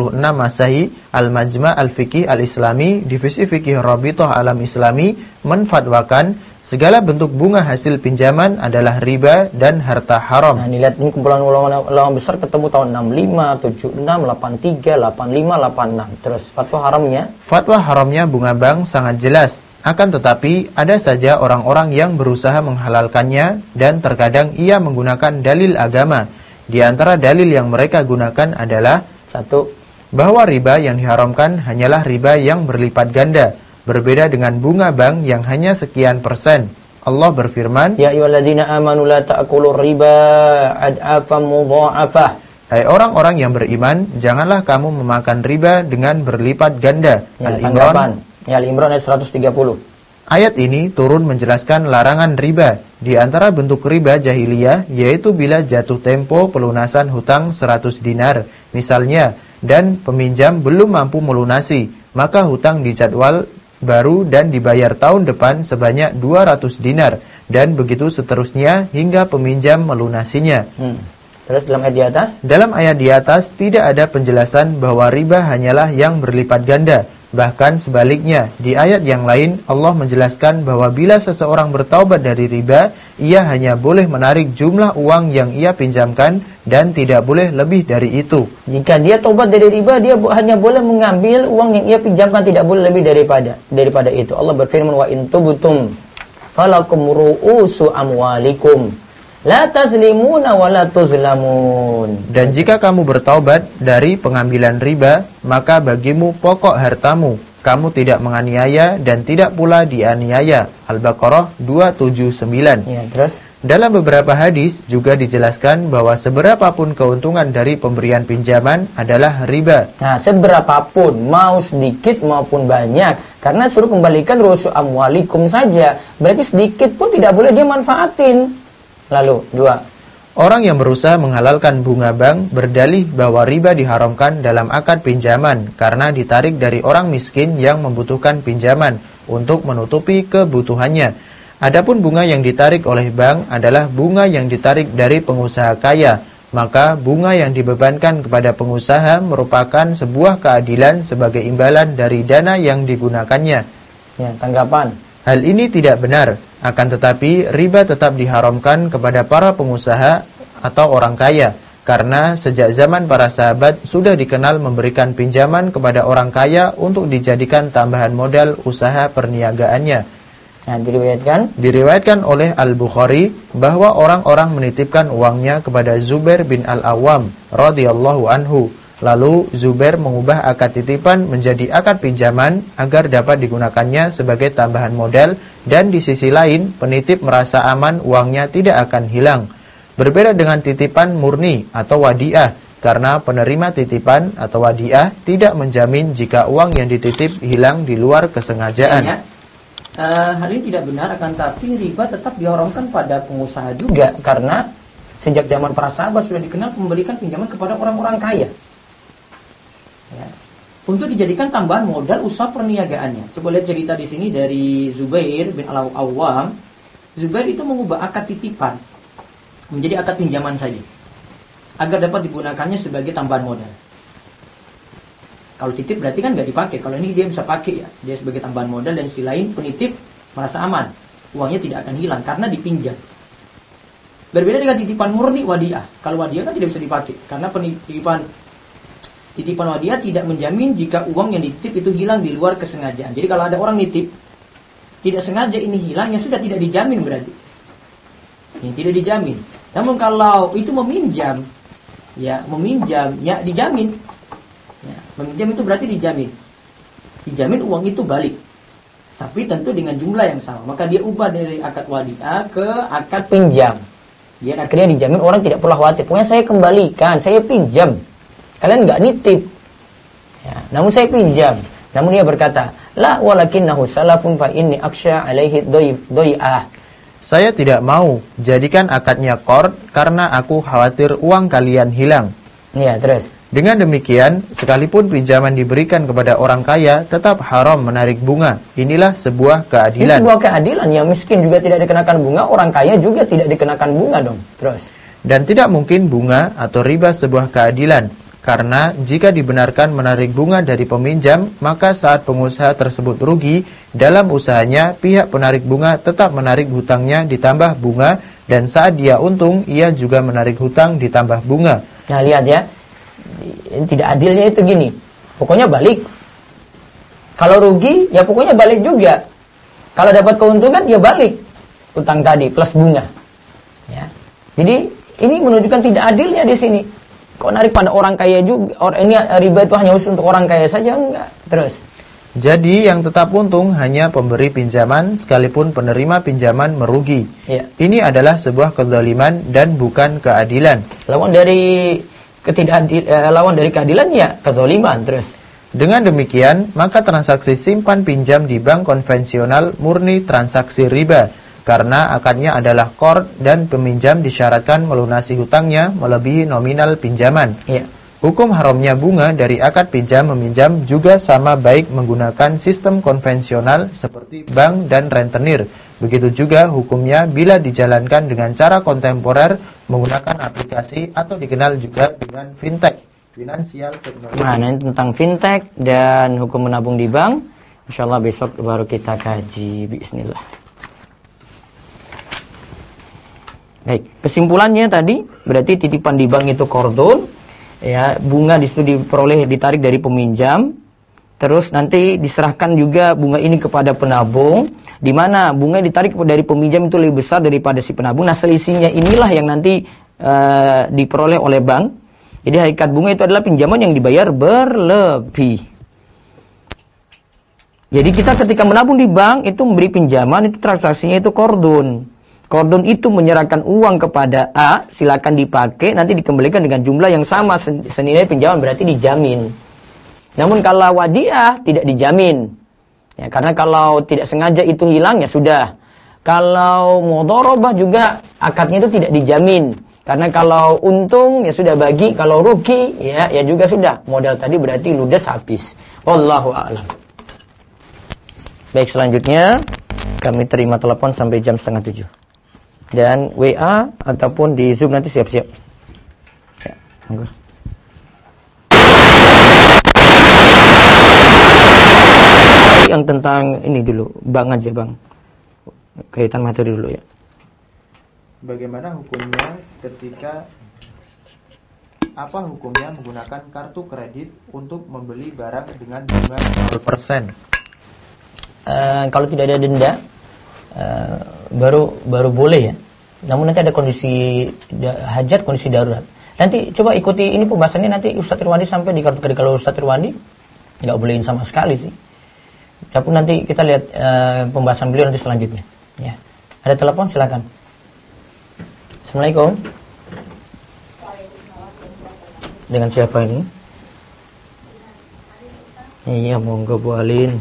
Masehi, Al-Majma' Al-Fiqih Al-Islami, Divisi Fikih Rabithah Alam Islami, menfatwakan segala bentuk bunga hasil pinjaman adalah riba dan harta haram. Nah, dilihat ini kumpulan ulama besar ketemu tahun 65, 76, 83, 85, 86. Terus fatwa haramnya? Fatwa haramnya bunga bank sangat jelas. Akan tetapi ada saja orang-orang yang berusaha menghalalkannya dan terkadang ia menggunakan dalil agama. Di antara dalil yang mereka gunakan adalah 1. Bahwa riba yang diharamkan hanyalah riba yang berlipat ganda. Berbeda dengan bunga bank yang hanya sekian persen. Allah berfirman, Ya ayyuhalladzina amanu la ta'kulur riba ad'afan mudha'afah. Hai orang-orang yang beriman, janganlah kamu memakan riba dengan berlipat ganda. Ya, Al-Imran. Ya, Al-Imran ayat 130. Ayat ini turun menjelaskan larangan riba. Di antara bentuk riba jahiliyah, yaitu bila jatuh tempo pelunasan hutang 100 dinar, misalnya, dan peminjam belum mampu melunasi, maka hutang dijadwal baru dan dibayar tahun depan sebanyak 200 dinar dan begitu seterusnya hingga peminjam melunasinya. Terus dalam ayat di atas? Dalam ayat di atas tidak ada penjelasan bahwa riba hanyalah yang berlipat ganda. Bahkan sebaliknya, di ayat yang lain Allah menjelaskan bahwa bila seseorang bertaubat dari riba, ia hanya boleh menarik jumlah uang yang ia pinjamkan dan tidak boleh lebih dari itu. Jika dia taubat dari riba, dia hanya boleh mengambil uang yang ia pinjamkan, tidak boleh lebih daripada itu. Allah berfirman, wa in tubtum falakum ru'usu amwalikum la tazlimuna wa la tuzlamun. Dan jika kamu bertaubat dari pengambilan riba, maka bagimu pokok hartamu, kamu tidak menganiaya dan tidak pula dianiaya. Al-Baqarah 279. Ya, terus dalam beberapa hadis juga dijelaskan bahwa seberapapun keuntungan dari pemberian pinjaman adalah riba. Nah, seberapapun, mau sedikit maupun banyak, karena suruh kembalikan ru'usu amwalikum saja, berarti sedikit pun tidak boleh dia manfaatin. Lalu 2. Orang yang berusaha menghalalkan bunga bank berdalih bahwa riba diharamkan dalam akad pinjaman karena ditarik dari orang miskin yang membutuhkan pinjaman untuk menutupi kebutuhannya. Adapun bunga yang ditarik oleh bank adalah bunga yang ditarik dari pengusaha kaya, maka bunga yang dibebankan kepada pengusaha merupakan sebuah keadilan sebagai imbalan dari dana yang digunakannya. Ya, tanggapan. Hal ini tidak benar, akan tetapi riba tetap diharamkan kepada para pengusaha atau orang kaya, karena sejak zaman para sahabat sudah dikenal memberikan pinjaman kepada orang kaya untuk dijadikan tambahan modal usaha perniagaannya. Nah, diriwayatkan oleh Al-Bukhari bahwa orang-orang menitipkan uangnya kepada Zubair bin Al-Awwam radhiyallahu anhu. Lalu Zubair mengubah akad titipan menjadi akad pinjaman agar dapat digunakannya sebagai tambahan modal, dan di sisi lain penitip merasa aman uangnya tidak akan hilang. Berbeda dengan titipan murni atau wadiah, karena penerima titipan atau wadiah tidak menjamin jika uang yang dititip hilang di luar kesengajaan. Hal ini tidak benar, akan tapi riba tetap diharamkan pada pengusaha juga, karena sejak zaman para sahabat sudah dikenal memberikan pinjaman kepada orang-orang kaya. Ya. Untuk dijadikan tambahan modal usaha perniagaannya. Coba lihat cerita di sini dari Zubair bin Al-Awwam. Zubair itu mengubah akad titipan menjadi akad pinjaman saja, agar dapat digunakannya sebagai tambahan modal. Kalau titip berarti kan nggak dipakai. Kalau ini dia bisa pakai ya, dia sebagai tambahan modal, dan sisi lain penitip merasa aman, uangnya tidak akan hilang karena dipinjam. Berbeda dengan titipan murni wadiah. Kalau wadiah kan tidak bisa dipakai, karena titipan wadiah tidak menjamin jika uang yang dititip itu hilang di luar kesengajaan. Jadi kalau ada orang nitip tidak sengaja ini hilang, ya sudah tidak dijamin berarti. Ini tidak dijamin. Namun kalau itu meminjam ya dijamin. Ya, meminjam itu berarti dijamin. Dijamin uang itu balik. Tapi tentu dengan jumlah yang sama. Maka dia ubah dari akad wadiah ke akad pinjam. Dia akhirnya dijamin, orang tidak perlu khawatir. Pokoknya saya kembalikan, saya pinjam. Kalian enggak nitip. Ya, namun saya pinjam. Namun dia berkata, la walakinnahu salafun fa inni aksha alaihi doi'ah. Saya tidak mau jadikan akadnya qard karena aku khawatir uang kalian hilang. Ya, terus. Dengan demikian, sekalipun pinjaman diberikan kepada orang kaya, tetap haram menarik bunga. Inilah sebuah keadilan. Ini sebuah keadilan. Yang miskin juga tidak dikenakan bunga, orang kaya juga tidak dikenakan bunga dong. Terus. Dan tidak mungkin bunga atau riba sebuah keadilan. Karena jika dibenarkan menarik bunga dari peminjam, maka saat pengusaha tersebut rugi dalam usahanya, pihak penarik bunga tetap menarik hutangnya ditambah bunga, dan saat dia untung, ia juga menarik hutang ditambah bunga. Nah, lihat ya. Tidak adilnya itu gini. Pokoknya balik. Kalau rugi, ya pokoknya balik juga. Kalau dapat keuntungan, ya balik hutang tadi plus bunga. Ya. Jadi ini menunjukkan tidak adilnya di sini. Kok narik pada orang kaya juga? Ini riba itu hanya khusus untuk orang kaya saja? Enggak. Terus. Jadi yang tetap untung hanya pemberi pinjaman, sekalipun penerima pinjaman merugi. Ya. Ini adalah sebuah kezaliman dan bukan keadilan. Lawan dari keadilan ya kezaliman. Terus. Dengan demikian, maka transaksi simpan pinjam di bank konvensional murni transaksi riba. Karena akadnya adalah qard dan peminjam disyaratkan melunasi hutangnya melebihi nominal pinjaman. Ya. Hukum haramnya bunga dari akad pinjam meminjam juga sama baik menggunakan sistem konvensional seperti bank dan rentenir. Begitu juga hukumnya bila dijalankan dengan cara kontemporer menggunakan aplikasi atau dikenal juga dengan fintech, finansial teknologi. Nah, ini tentang fintech dan hukum menabung di bank. Insyaallah besok baru kita kaji. Bismillah. Baik, kesimpulannya tadi berarti titipan di bank itu qardun, ya, bunga di situ ditarik dari peminjam, terus nanti diserahkan juga bunga ini kepada penabung, di mana bunga ditarik dari peminjam itu lebih besar daripada si penabung. Nah, selisihnya inilah yang nanti diperoleh oleh bank. Jadi hakikat bunga itu adalah pinjaman yang dibayar berlebih. Jadi kita ketika menabung di bank itu memberi pinjaman, itu transaksinya itu qardun. Qardun itu menyerahkan uang kepada A, silakan dipakai, nanti dikembalikan dengan jumlah yang sama senilai pinjaman, berarti dijamin. Namun kalau wadiah tidak dijamin. Ya, karena kalau tidak sengaja itu hilang ya sudah. Kalau mudharabah juga akadnya itu tidak dijamin. Karena kalau untung ya sudah bagi, kalau rugi ya juga sudah. Modal tadi berarti ludes habis. Wallahu a'lam. Baik, selanjutnya kami terima telepon sampai jam 6:30. Dan WA ataupun di Zoom nanti siap-siap. Ya, monggo. Yang tentang ini dulu, Bang aja Bang. Kaitan materi dulu ya. Bagaimana hukumnya menggunakan kartu kredit untuk membeli barang dengan bunga 0%? Kalau tidak ada denda, baru boleh ya. Namun nanti ada kondisi hajat, kondisi darurat. Nanti coba ikuti ini pembahasannya nanti Ustaz Irwandi sampai di kartu kredit. Kalau Ustaz Irwandi nggak bolehin sama sekali sih. Tapi nanti kita lihat pembahasan beliau nanti selanjutnya. Ya. Ada telepon, silakan. Assalamualaikum. Dengan siapa ini? Iya, monggo Bu Alin.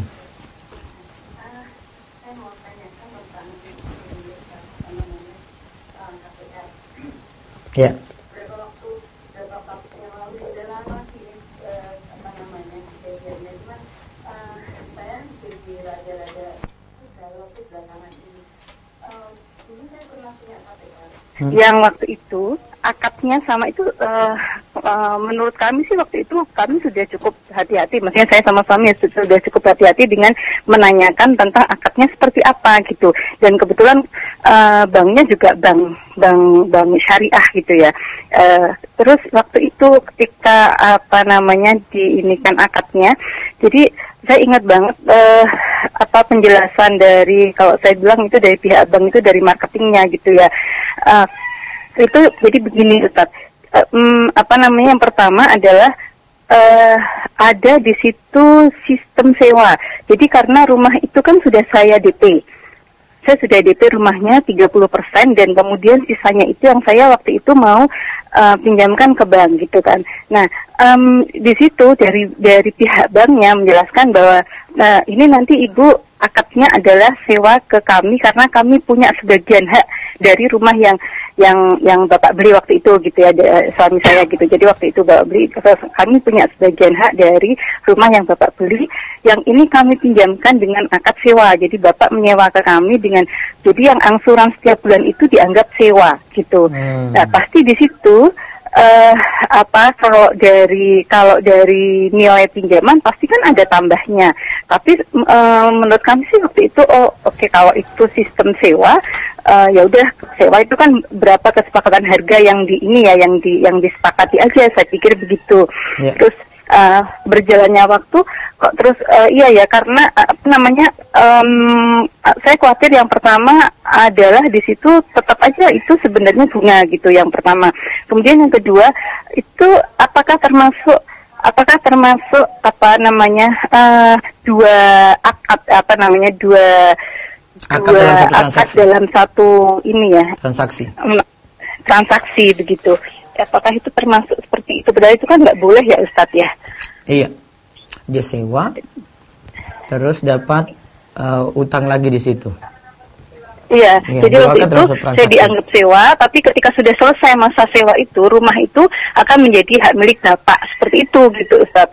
Ya. Yang waktu itu akadnya sama itu menurut kami sih waktu itu kami sudah cukup hati-hati, maksudnya saya sama suami sudah cukup hati-hati dengan menanyakan tentang akadnya seperti apa gitu. Dan kebetulan banknya juga bank syariah gitu ya. Terus waktu itu ketika diinikan akadnya, jadi saya ingat banget penjelasan dari, kalau saya bilang itu dari pihak bank itu dari marketingnya gitu ya. Itu jadi begini Ustaz. Yang pertama adalah ada di situ sistem sewa. Jadi karena rumah itu kan sudah saya DP. Saya sudah DP rumahnya 30% dan kemudian sisanya itu yang saya waktu itu mau pinjamkan ke bank gitu kan. Nah, di situ dari pihak banknya menjelaskan bahwa ini nanti Ibu akadnya adalah sewa ke kami karena kami punya sebagian hak dari rumah yang Bapak beli waktu itu gitu ya, suami saya gitu. Jadi waktu itu Bapak beli, kami punya sebagian hak dari rumah yang Bapak beli, yang ini kami pinjamkan dengan akad sewa. Jadi Bapak menyewa ke kami dengan, jadi yang angsuran setiap bulan itu dianggap sewa gitu. Nah, pasti di situ kalau dari nilai pinjaman pasti kan ada tambahnya. Tapi menurut kami sih waktu itu oke, kalau itu sistem sewa, ya udah sewa itu kan berapa kesepakatan harga yang yang disepakati aja, saya pikir begitu. Yeah. Terus berjalannya waktu kok terus karena saya khawatir yang pertama adalah di situ tetap aja itu sebenarnya bunga gitu yang pertama. Kemudian yang kedua itu apakah termasuk dua akad dalam satu ini ya, transaksi begitu. Apakah itu termasuk seperti itu? Padahal itu kan nggak boleh ya Ustadz ya? Iya, dia sewa, terus dapat utang lagi di situ. Iya, jadi waktu itu saya dianggap sewa, tapi ketika sudah selesai masa sewa itu, rumah itu akan menjadi hak milik Bapak, seperti itu gitu Ustadz.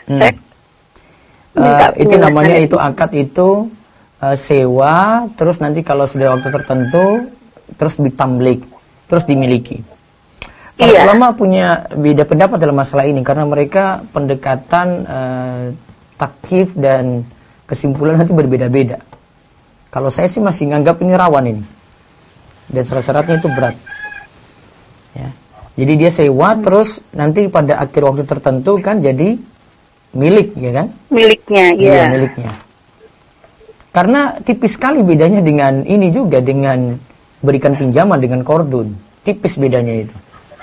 Itu namanya itu akad itu sewa, terus nanti kalau sudah waktu tertentu, terus ditamlik, terus dimiliki. Para ulama punya beda pendapat dalam masalah ini karena mereka pendekatan takyif dan kesimpulan nanti berbeda-beda. Kalau saya sih masih nganggap ini rawan ini. Dan syarat-syaratnya itu berat. Ya. Jadi dia sewa terus nanti pada akhir waktu tertentu kan jadi milik, ya kan? Miliknya, iya. Iya, miliknya. Karena tipis sekali bedanya dengan ini juga, dengan berikan pinjaman dengan kordun. Tipis bedanya itu.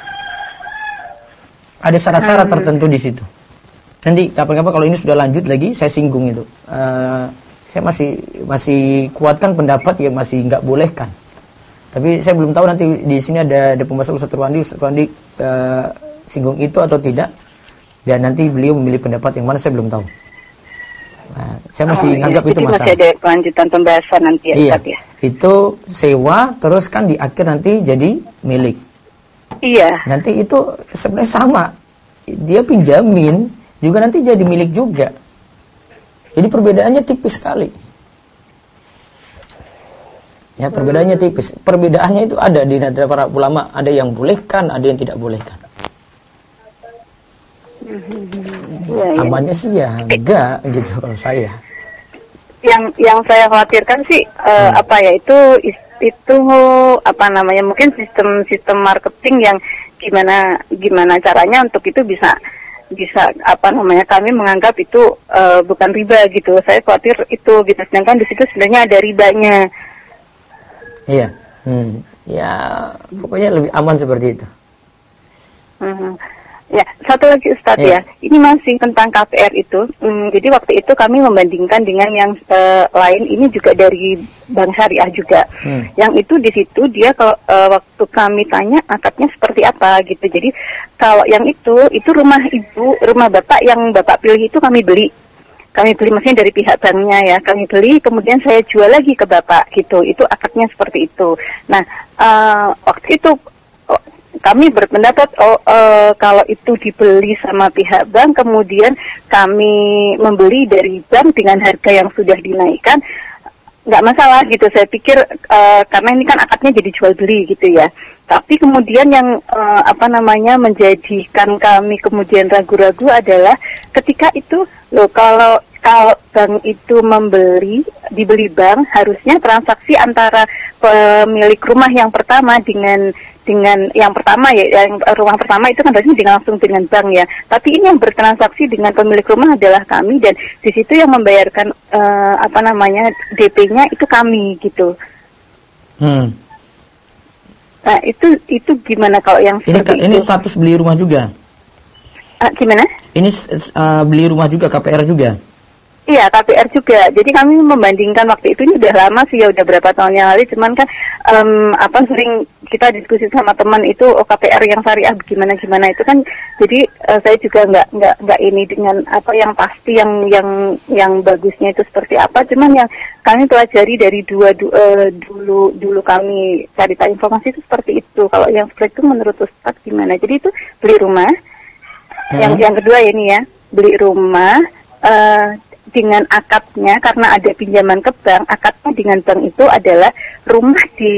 Ada syarat-syarat tertentu di situ. Nanti kapan-kapan kalau ini sudah lanjut lagi, saya singgung itu. Saya masih kuatkan pendapat yang masih nggak bolehkan. Tapi saya belum tahu nanti di sini ada pembahasan Ustaz Irwandi singgung itu atau tidak. Dan nanti beliau memilih pendapat yang mana saya belum tahu. Nah, saya masih nganggap itu masalah. Masih ada kelanjutan pembahasan nanti ya, iya, Ustaz ya. Itu sewa terus kan di akhir nanti jadi milik. Iya. Nanti itu sebenarnya sama. Dia pinjamin juga nanti jadi milik juga. Jadi perbedaannya tipis sekali. Ya, perbedaannya tipis. Perbedaannya itu ada di antara para ulama, ada yang bolehkan, ada yang tidak bolehkan. Amannya sih ya enggak gitu kalau saya. Yang saya khawatirkan sih apa ya itu apa namanya, mungkin sistem marketing yang gimana caranya untuk itu bisa apa namanya, kami menganggap itu bukan riba gitu. Saya khawatir itu gitu, sedangkan di situ sebenarnya ada ribanya. Iya. Ya pokoknya lebih aman seperti itu. Ya, satu lagi Ustadz ya, ini masih tentang KPR itu. Jadi waktu itu kami membandingkan dengan yang lain, ini juga dari Bank Syariah juga. Yang itu di situ dia kalau waktu kami tanya akadnya seperti apa gitu. Jadi kalau yang itu rumah ibu, rumah bapak yang bapak pilih itu kami beli. Kami beli maksudnya dari pihak banknya ya, kami beli kemudian saya jual lagi ke bapak gitu. Itu akadnya seperti itu. Nah, waktu itu kami berpendapat kalau itu dibeli sama pihak bank, kemudian kami membeli dari bank dengan harga yang sudah dinaikkan, nggak masalah gitu. Saya pikir karena ini kan akadnya jadi jual beli gitu ya. Tapi kemudian yang apa namanya menjadikan kami kemudian ragu-ragu adalah ketika itu kalau bank itu dibeli bank, harusnya transaksi antara pemilik rumah yang pertama dengan yang pertama ya, yang rumah pertama itu kan harusnya langsung dengan bank ya. Tapi ini yang bertransaksi dengan pemilik rumah adalah kami, dan di situ yang membayarkan apa namanya DP-nya itu kami gitu. Nah itu gimana kalau yang ini status beli rumah juga? Gimana? Ini beli rumah juga, KPR juga? Iya, KPR juga. Jadi kami membandingkan waktu itu, ini udah lama sih ya, udah berapa tahun yang lalu. Cuman kan sering kita diskusi sama teman itu, KPR yang syariah gimana itu kan. Jadi saya juga nggak ini dengan apa yang pasti yang bagusnya itu seperti apa. Cuman yang kami pelajari dari dulu kami cari tahu informasi itu seperti itu. Kalau yang seperti itu menurut Ustaz gimana? Jadi itu beli rumah. Yang kedua ini ya, beli rumah dengan akadnya, karena ada pinjaman ke bank, akadnya dengan bank itu adalah rumah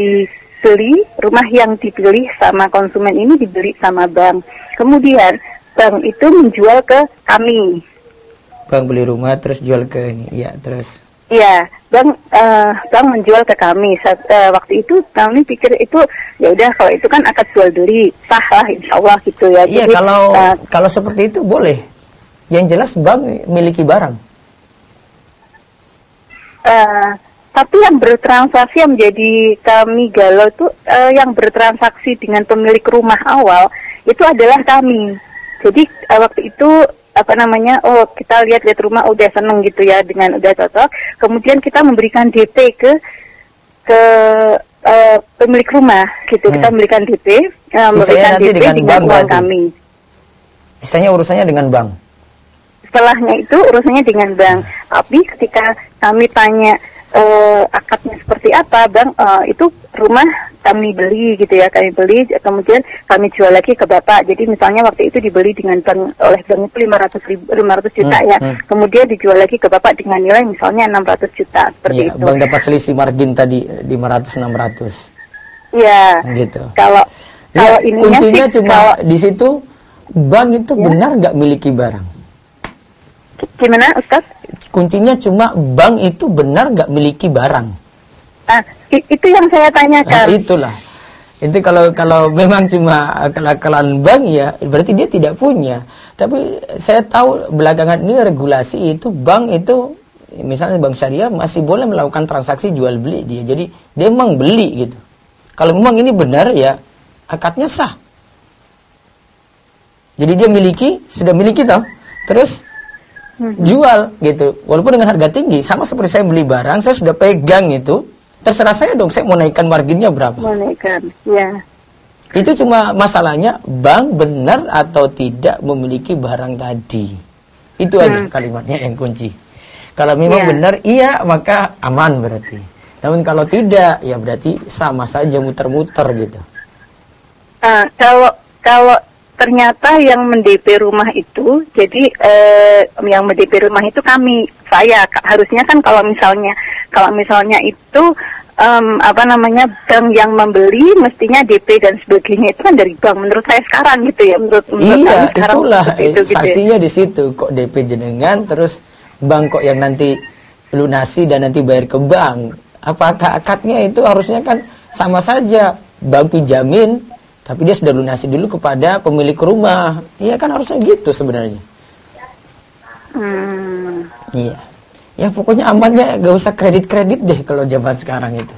yang dibeli sama konsumen ini dibeli sama bank. Kemudian bank itu menjual ke kami. Bank beli rumah terus jual ke ini, ya terus. Iya, bank menjual ke kami. Waktu itu kami pikir itu ya udah, kalau itu kan akad jual beli sah lah, insya Allah gitu ya. Iya, jadi, kalau seperti itu boleh. Yang jelas bank miliki barang. Tapi yang bertransaksi yang menjadi kami galau itu yang bertransaksi dengan pemilik rumah awal itu adalah kami. Jadi waktu itu apa namanya, kita lihat rumah udah seneng gitu ya, dengan udah cocok, kemudian kita memberikan DP ke pemilik rumah gitu. Kita memberikan DP, memberikan DP dengan uang kami. Sisanya urusannya dengan bank. Setelahnya itu urusannya dengan bank. Tapi ketika kami tanya akadnya seperti apa, bang, itu rumah kami beli gitu ya, kami beli, kemudian kami jual lagi ke bapak. Jadi misalnya waktu itu dibeli dengan bank, oleh bank itu 500 juta ya, kemudian dijual lagi ke bapak dengan nilai misalnya 600 juta seperti itu. Bank dapat selisih margin tadi 500-600. Iya. Gitu. Kalau ininya kuncinya sih, cuma di situ, bank itu benar nggak miliki barang. Gimana, Ustaz? Kuncinya cuma bank itu benar nggak miliki barang. Itu yang saya tanyakan. Itulah. Itu kalau memang cuma akal-akalan bank ya, berarti dia tidak punya. Tapi saya tahu belakangan ini regulasi itu bank itu, misalnya bank syariah masih boleh melakukan transaksi jual beli dia. Jadi dia memang beli gitu. Kalau memang ini benar ya, akadnya sah. Jadi dia sudah miliki tau. Terus jual gitu, walaupun dengan harga tinggi, sama seperti saya beli barang, saya sudah pegang itu, terserah saya dong, saya mau naikkan marginnya berapa. Mau naikkan, ya. Itu cuma masalahnya bank benar atau tidak memiliki barang tadi. Itu aja kalimatnya yang kunci. Kalau memang benar, iya maka aman berarti. Namun kalau tidak, ya berarti sama saja muter-muter gitu. Kalau ternyata yang mendp rumah itu, jadi yang mendp rumah itu saya harusnya kan kalau misalnya itu bank yang membeli mestinya DP dan sebagainya itu kan dari bank, menurut saya sekarang gitu ya, menurut iya, sekarang itulah itu, saksinya di situ kok DP jenengan terus bank kok yang nanti lunasi dan nanti bayar ke bank. Apakah akadnya itu harusnya kan sama saja, bank pinjamin tapi dia sudah lunasi dulu kepada pemilik rumah. Iya kan harusnya gitu sebenarnya. Iya. Ya pokoknya amannya gak usah kredit-kredit deh kalau zaman sekarang itu.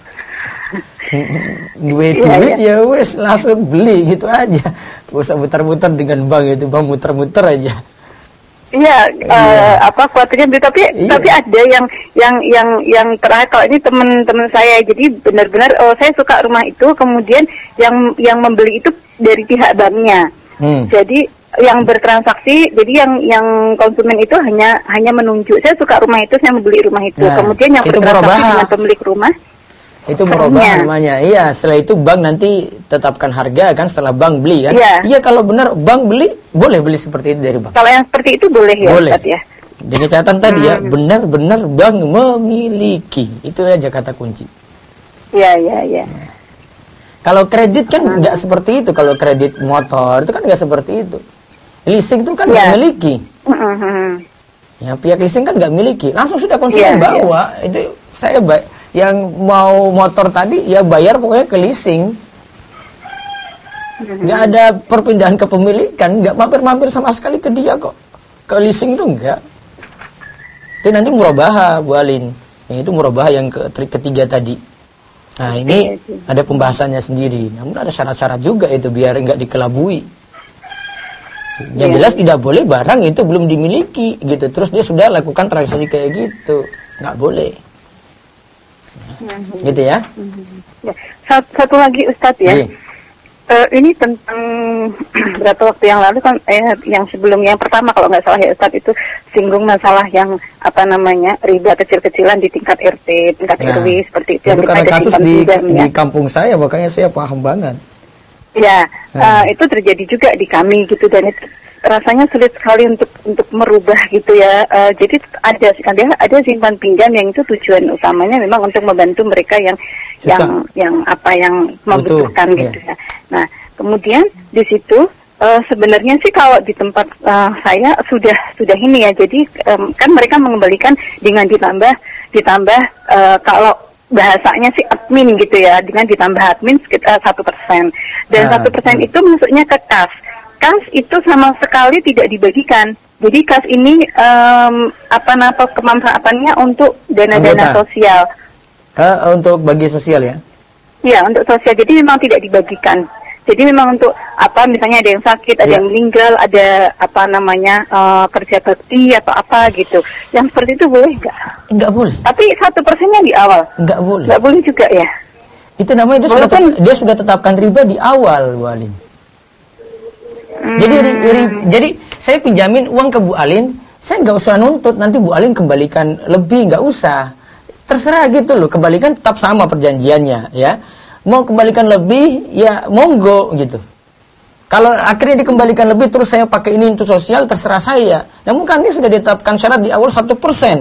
Duit ya wes langsung beli gitu aja. Gak usah muter-muter dengan bank itu, bank muter-muter aja. Iya, khawatirnya tapi ada yang terakhir, kalau ini teman-teman saya, jadi benar-benar saya suka rumah itu, kemudian yang membeli itu dari pihak banknya. Jadi yang bertransaksi, jadi yang konsumen itu hanya menunjuk saya suka rumah itu, saya membeli rumah itu. Nah, kemudian yang bertransaksi dengan pemilik rumah itu merubah namanya. Iya, setelah itu bank nanti tetapkan harga kan setelah bank beli kan. Iya, kalau benar bank beli, boleh beli seperti itu dari bank. Kalau yang seperti itu boleh ya, boleh. Ustaz, ya. Dengan catatan tadi ya, benar-benar bank memiliki. Itu aja kata kunci. Iya. Kalau kredit kan nggak seperti itu. Kalau kredit motor itu kan nggak seperti itu. Leasing itu kan nggak miliki. Ya, pihak leasing kan nggak miliki. Langsung sudah konsumen bawa. Itu saya yang mau motor tadi ya bayar pokoknya ke leasing. Nggak ada perpindahan kepemilikan, nggak mampir-mampir sama sekali ke dia kok. Ke leasing itu enggak. Itu nanti murabaha, Bu Alin. Yang itu murabaha yang ketiga tadi. Nah, ini ada pembahasannya sendiri. Namun ada syarat-syarat juga itu biar enggak dikelabui. Yang jelas tidak boleh barang itu belum dimiliki gitu. Terus dia sudah lakukan transaksi kayak gitu. Nggak boleh. Gitu ya. Satu lagi Ustadz ya. Ini tentang berapa waktu yang lalu kan yang sebelumnya, yang pertama kalau nggak salah ya Ustadz, itu singgung masalah yang riba kecil-kecilan di tingkat RT, tingkat RW seperti itu. Itu karena kasus di kampung saya, makanya saya paham banget. Ya, itu terjadi juga di kami gitu, dan itu rasanya sulit sekali untuk merubah gitu ya. Jadi ada simpan pinjam yang itu tujuan utamanya memang untuk membantu mereka yang membutuhkan gitu ya. Nah, kemudian di situ sebenarnya sih kalau di tempat saya sudah ini ya. Jadi kan mereka mengembalikan dengan ditambah kalau bahasanya sih admin gitu ya, dengan ditambah admin sekitar 1%, dan 1% itu masuknya ke kas. Kas itu sama sekali tidak dibagikan. Jadi kas ini kemanfaatannya untuk dana-dana sosial. Untuk bagi sosial ya? Iya, untuk sosial. Jadi memang tidak dibagikan. Jadi memang untuk misalnya ada yang sakit, ada yang meninggal, ada kerja bakti atau apa gitu. Yang seperti itu boleh nggak? Nggak boleh. Tapi 1%-nya di awal. Nggak boleh. Nggak boleh juga ya. Itu namanya dia sudah tetapkan riba di awal, Bu Alin. Jadi saya pinjamin uang ke Bu Alin, saya nggak usah nuntut nanti Bu Alin kembalikan lebih, nggak usah. Terserah gitu loh, kembalikan tetap sama perjanjiannya ya. Mau kembalikan lebih, ya monggo gitu. Kalau akhirnya dikembalikan lebih, terus saya pakai ini untuk sosial, terserah saya. Namun kan ini sudah ditetapkan syarat di awal 1%.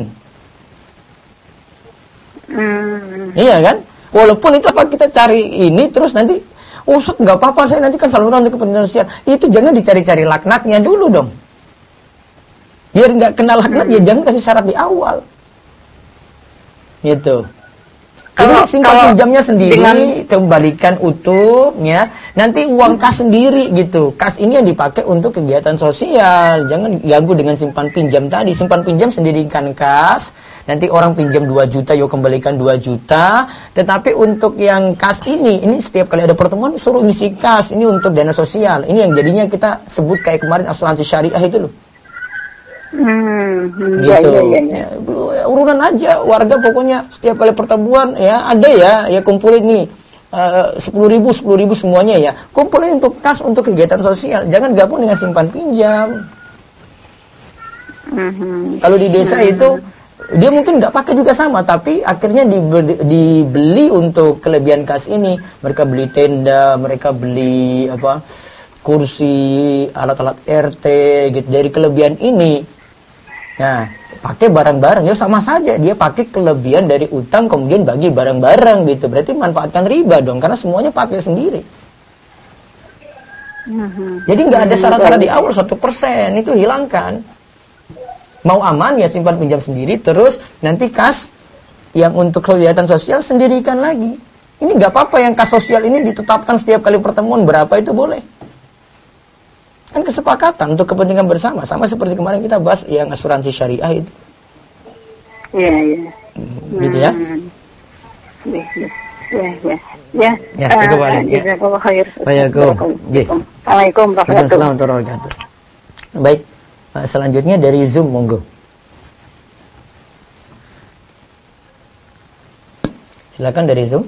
Iya kan? Walaupun itu kita cari ini, terus nanti, nggak apa-apa, saya nanti kan saluran untuk kepentingan sosial. Itu jangan dicari-cari laknatnya dulu dong. Biar nggak kena laknat, ya jangan kasih syarat di awal. Gitu. Jadi simpan pinjamnya sendiri, kembalikan utuh, ya. Nanti uang kas sendiri gitu. Kas ini yang dipakai untuk kegiatan sosial. Jangan ganggu dengan simpan pinjam tadi. Simpan pinjam sendirikan kas. Nanti orang pinjam 2 juta, yuk kembalikan 2 juta. Tetapi untuk yang kas ini setiap kali ada pertemuan suruh ngisi kas. Ini untuk dana sosial. Ini yang jadinya kita sebut kayak kemarin asuransi syariah itu loh. Gitu. Ya, urunan aja warga pokoknya setiap kali pertemuan ya ada ya kumpulin nih 10.000 semuanya ya, kumpulin untuk kas untuk kegiatan sosial, jangan gabung dengan simpan pinjam. Kalau di desa itu Dia mungkin nggak pakai juga sama, tapi akhirnya dibeli untuk kelebihan kas ini. Mereka beli tenda, mereka beli kursi, alat-alat RT gitu dari kelebihan ini. Nah, pakai barang-barang ya sama saja, dia pakai kelebihan dari utang kemudian bagi barang-barang gitu. Berarti manfaatkan riba dong, karena semuanya pakai sendiri. Jadi nggak ada syarat-syarat di awal 1%, itu hilangkan. Mau aman ya simpan pinjam sendiri, terus nanti kas yang untuk kegiatan sosial sendirikan lagi. Ini nggak apa-apa yang kas sosial ini ditetapkan setiap kali pertemuan berapa itu boleh. Kan kesepakatan untuk kepentingan bersama, sama seperti kemarin kita bahas yang asuransi syariah itu. Iya, iya. Gitu ya. Ya, cukup balik. Jazakallahu khair. Assalamualaikum warahmatullahi wabarakatuh. Baik. Selanjutnya dari Zoom, monggo. Silakan dari Zoom.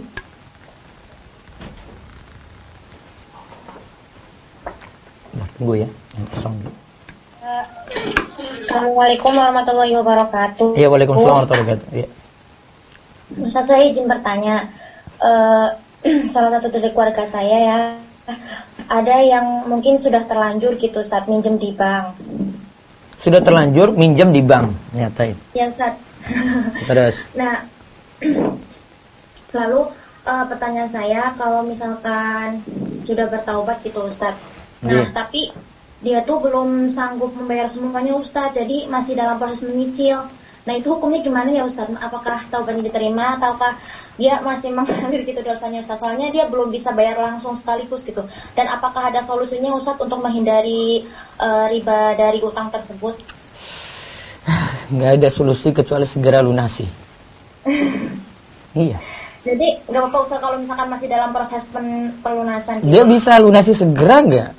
Nah, tunggu ya, yang kosong dulu. Assalamualaikum warahmatullahi wabarakatuh. Iya, waalaikumsalam warahmatullahi wabarakatuh. Iya. Ustaz, saya izin bertanya. Salah satu dari keluarga saya ya, ada yang mungkin sudah terlanjur gitu Ustaz minjem di bank. Sudah terlanjur minjem di bank, nyatain. Ya Ustaz. Terus. Nah, lalu pertanyaan saya, kalau misalkan sudah bertaubat gitu Ustaz. Nah, tapi dia tuh belum sanggup membayar semuanya Ustaz, jadi masih dalam proses menyicil. Nah, itu hukumnya gimana ya Ustaz? Apakah taubatnya diterima ataukah dia masih mengalir gitu dosanya Ustaz? Soalnya dia belum bisa bayar langsung sekaligus gitu. Dan apakah ada solusinya Ustaz untuk menghindari riba dari utang tersebut? Nggak ada solusi kecuali segera lunasi. Iya. Jadi nggak apa-apa Ustaz kalau misalkan masih dalam proses pelunasan gitu. Dia bisa lunasi segera nggak?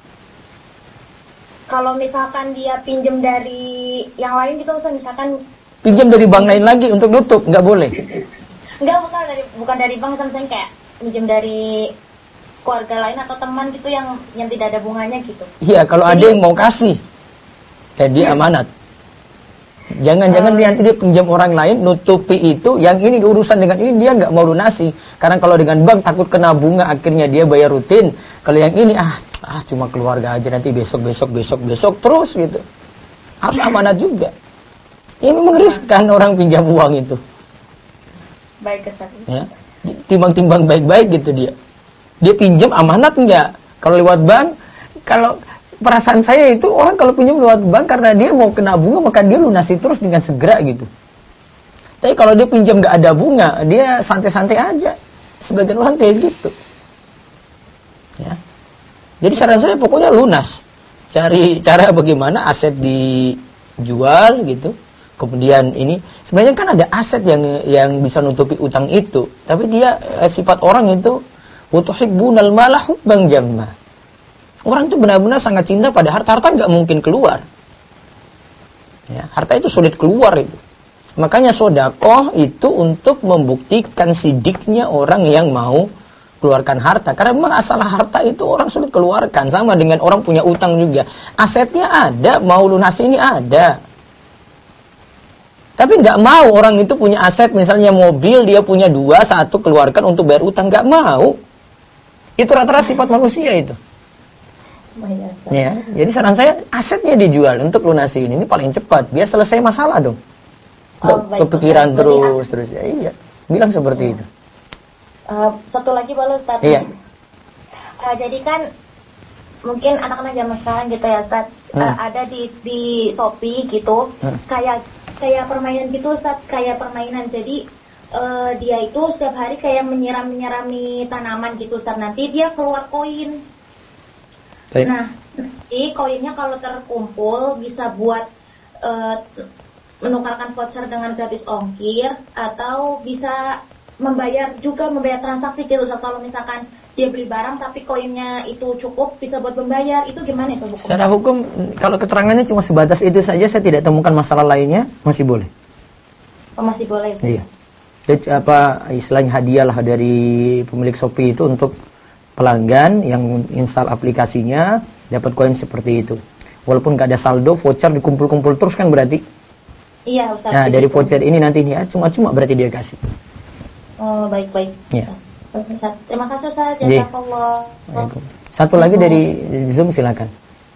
Kalau misalkan dia pinjam dari yang lain gitu Ustaz, misalkan pinjam dari bank lain lagi untuk nutup, nggak boleh. Enggak, bukan dari bank, misalnya kayak pinjam dari keluarga lain atau teman gitu yang tidak ada bunganya gitu. Iya, kalau ada yang mau kasih dan dia amanat. Jangan-jangan nanti dia pinjam orang lain, nutupi itu, yang ini urusan dengan ini dia nggak mau lunasi. Karena kalau dengan bank takut kena bunga, akhirnya dia bayar rutin. Kalau yang ini cuma keluarga aja, nanti besok terus gitu. Harus amanat juga. Ini mengerikan orang pinjam uang itu. Baik Ustaz. Ya, timbang-timbang baik-baik gitu dia. Dia pinjam amanat enggak? Kalau lewat bank, kalau perasaan saya itu orang kalau pinjam lewat bank karena dia mau kena bunga maka dia lunasi terus dengan segera gitu. Tapi kalau dia pinjam enggak ada bunga, dia santai-santai aja. Sebagian orang kayak gitu. Ya. Jadi saran saya pokoknya lunas. Cari cara bagaimana aset dijual gitu. Kemudian ini sebenarnya kan ada aset yang bisa nutupi utang itu, tapi dia sifat orang itu utuhibbunal mala hubban jamma. Orang itu benar-benar sangat cinta pada harta nggak mungkin keluar. Ya, harta itu sulit keluar itu. Makanya sedekah itu untuk membuktikan sidiknya orang yang mau keluarkan harta. Karena memang asal harta itu orang sulit keluarkan, sama dengan orang punya utang juga. Asetnya ada, mau lunasi ini ada. Tapi nggak mau orang itu punya aset, misalnya mobil dia punya 2, 1 keluarkan untuk bayar utang, nggak mau. Itu rata-rata sifat manusia itu. Ya, jadi saran saya asetnya dijual untuk lunasi ini paling cepat, biar selesai masalah dong. Kepikiran terus ya, iya. Bilang seperti itu. Satu lagi boleh Ustaz. Iya. Jadi kan mungkin anak-anak zaman sekarang gitu ya Ustaz, ada di Shopee gitu, kayak permainan gitu Ustaz, kayak permainan. Jadi dia itu setiap hari kayak menyirami tanaman gitu Ustaz. Nanti dia keluar koin. Nah, nanti koinnya kalau terkumpul bisa buat menukarkan voucher dengan gratis ongkir, atau bisa membayar transaksi gitu Ustaz. Kalau misalkan dia beli barang tapi koinnya itu cukup bisa buat membayar, itu gimana ya hukum? Secara hukum kalau keterangannya cuma sebatas itu saja, saya tidak temukan masalah lainnya, masih boleh. Masih boleh Ustaz. Iya. Jadi istilahnya hadiah lah dari pemilik Shopee itu untuk pelanggan yang install aplikasinya dapat koin seperti itu. Walaupun nggak ada saldo, voucher dikumpul-kumpul terus kan berarti. Iya, Ustaz. Nah, dari voucher ini nanti dia cuma-cuma berarti dia kasih. Oh, baik. Ya. Ustaz. Terima kasih Ustaz. Jazakallah. Satu lagi dari Zoom, silakan.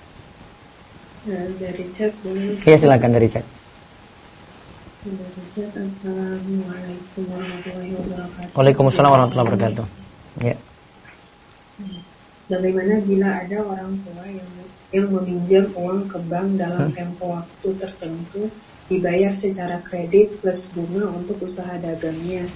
Dari chat boleh? Iya, silakan dari chat. Assalamualaikum warahmatullahi wabarakatuh. Waalaikumsalam warahmatullahi wabarakatuh. Ya. Bagaimana bila ada orang tua yang meminjam uang ke bank dalam tempo waktu tertentu, dibayar secara kredit plus bunga untuk usaha dagangnya?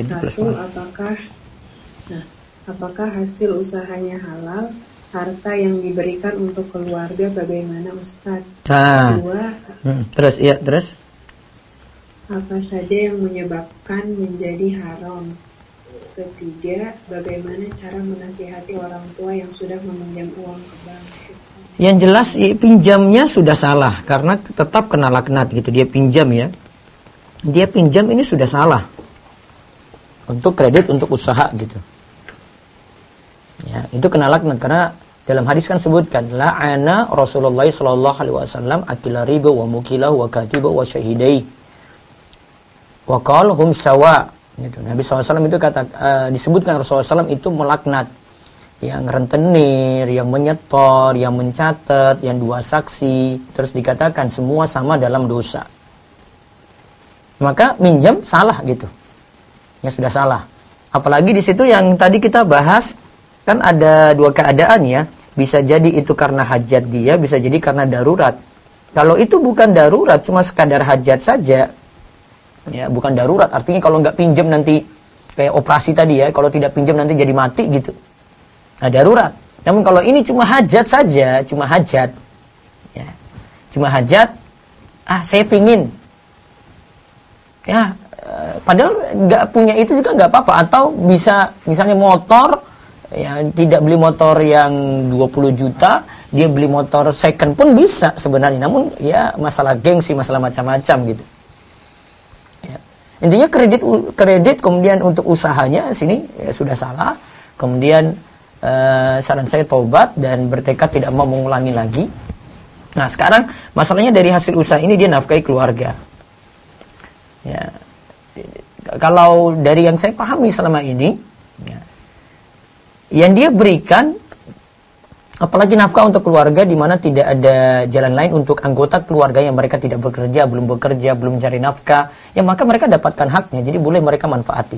Apakah hasil usahanya halal? Harta yang diberikan untuk keluarga bagaimana, Ustaz? Kedua, terus apa saja yang menyebabkan menjadi haram? Ketiga, bagaimana cara menasihati orang tua yang sudah meminjam uang ke bank? Yang jelas pinjamnya sudah salah karena tetap kena laknat gitu. Dia pinjam ya. Dia pinjam ini sudah salah. Untuk kredit, untuk usaha gitu. Ya, itu kena laknat karena dalam hadis kan sebutkan la'ana Rasulullah sallallahu alaihi wasallam akila riba wa mukilahu wa katiba wa syahidai. Wa qala hum sawa. Gitu. Nabi SAW itu disebutkan Rasulullah SAW itu melaknat yang rentenir, yang menyetor, yang mencatat, yang dua saksi, terus dikatakan semua sama dalam dosa. Maka minjam salah gitu, ya sudah salah. Apalagi di situ yang tadi kita bahas kan ada dua keadaan ya, bisa jadi itu karena hajat dia, bisa jadi karena darurat. Kalau itu bukan darurat, cuma sekadar hajat saja. Ya, bukan darurat, artinya kalau nggak pinjam nanti kayak operasi tadi ya, kalau tidak pinjam nanti jadi mati gitu. Nah, darurat. Namun kalau ini cuma hajat saja, cuma hajat. Ya. Cuma hajat, saya pingin. Ya, padahal nggak punya itu juga nggak apa-apa, atau bisa misalnya motor ya, tidak beli motor yang 20 juta, dia beli motor second pun bisa sebenarnya. Namun ya masalah gengsi, masalah macam-macam gitu. Intinya kredit kemudian untuk usahanya sini ya, sudah salah. Kemudian saran saya taubat dan bertekad tidak mau mengulangi lagi. Nah, sekarang masalahnya dari hasil usaha ini dia nafkahi keluarga. Ya. Kalau dari yang saya pahami selama ini, ya, yang dia berikan apalagi nafkah untuk keluarga di mana tidak ada jalan lain untuk anggota keluarga yang mereka tidak bekerja, belum cari nafkah, ya maka mereka dapatkan haknya, jadi boleh mereka manfaatin.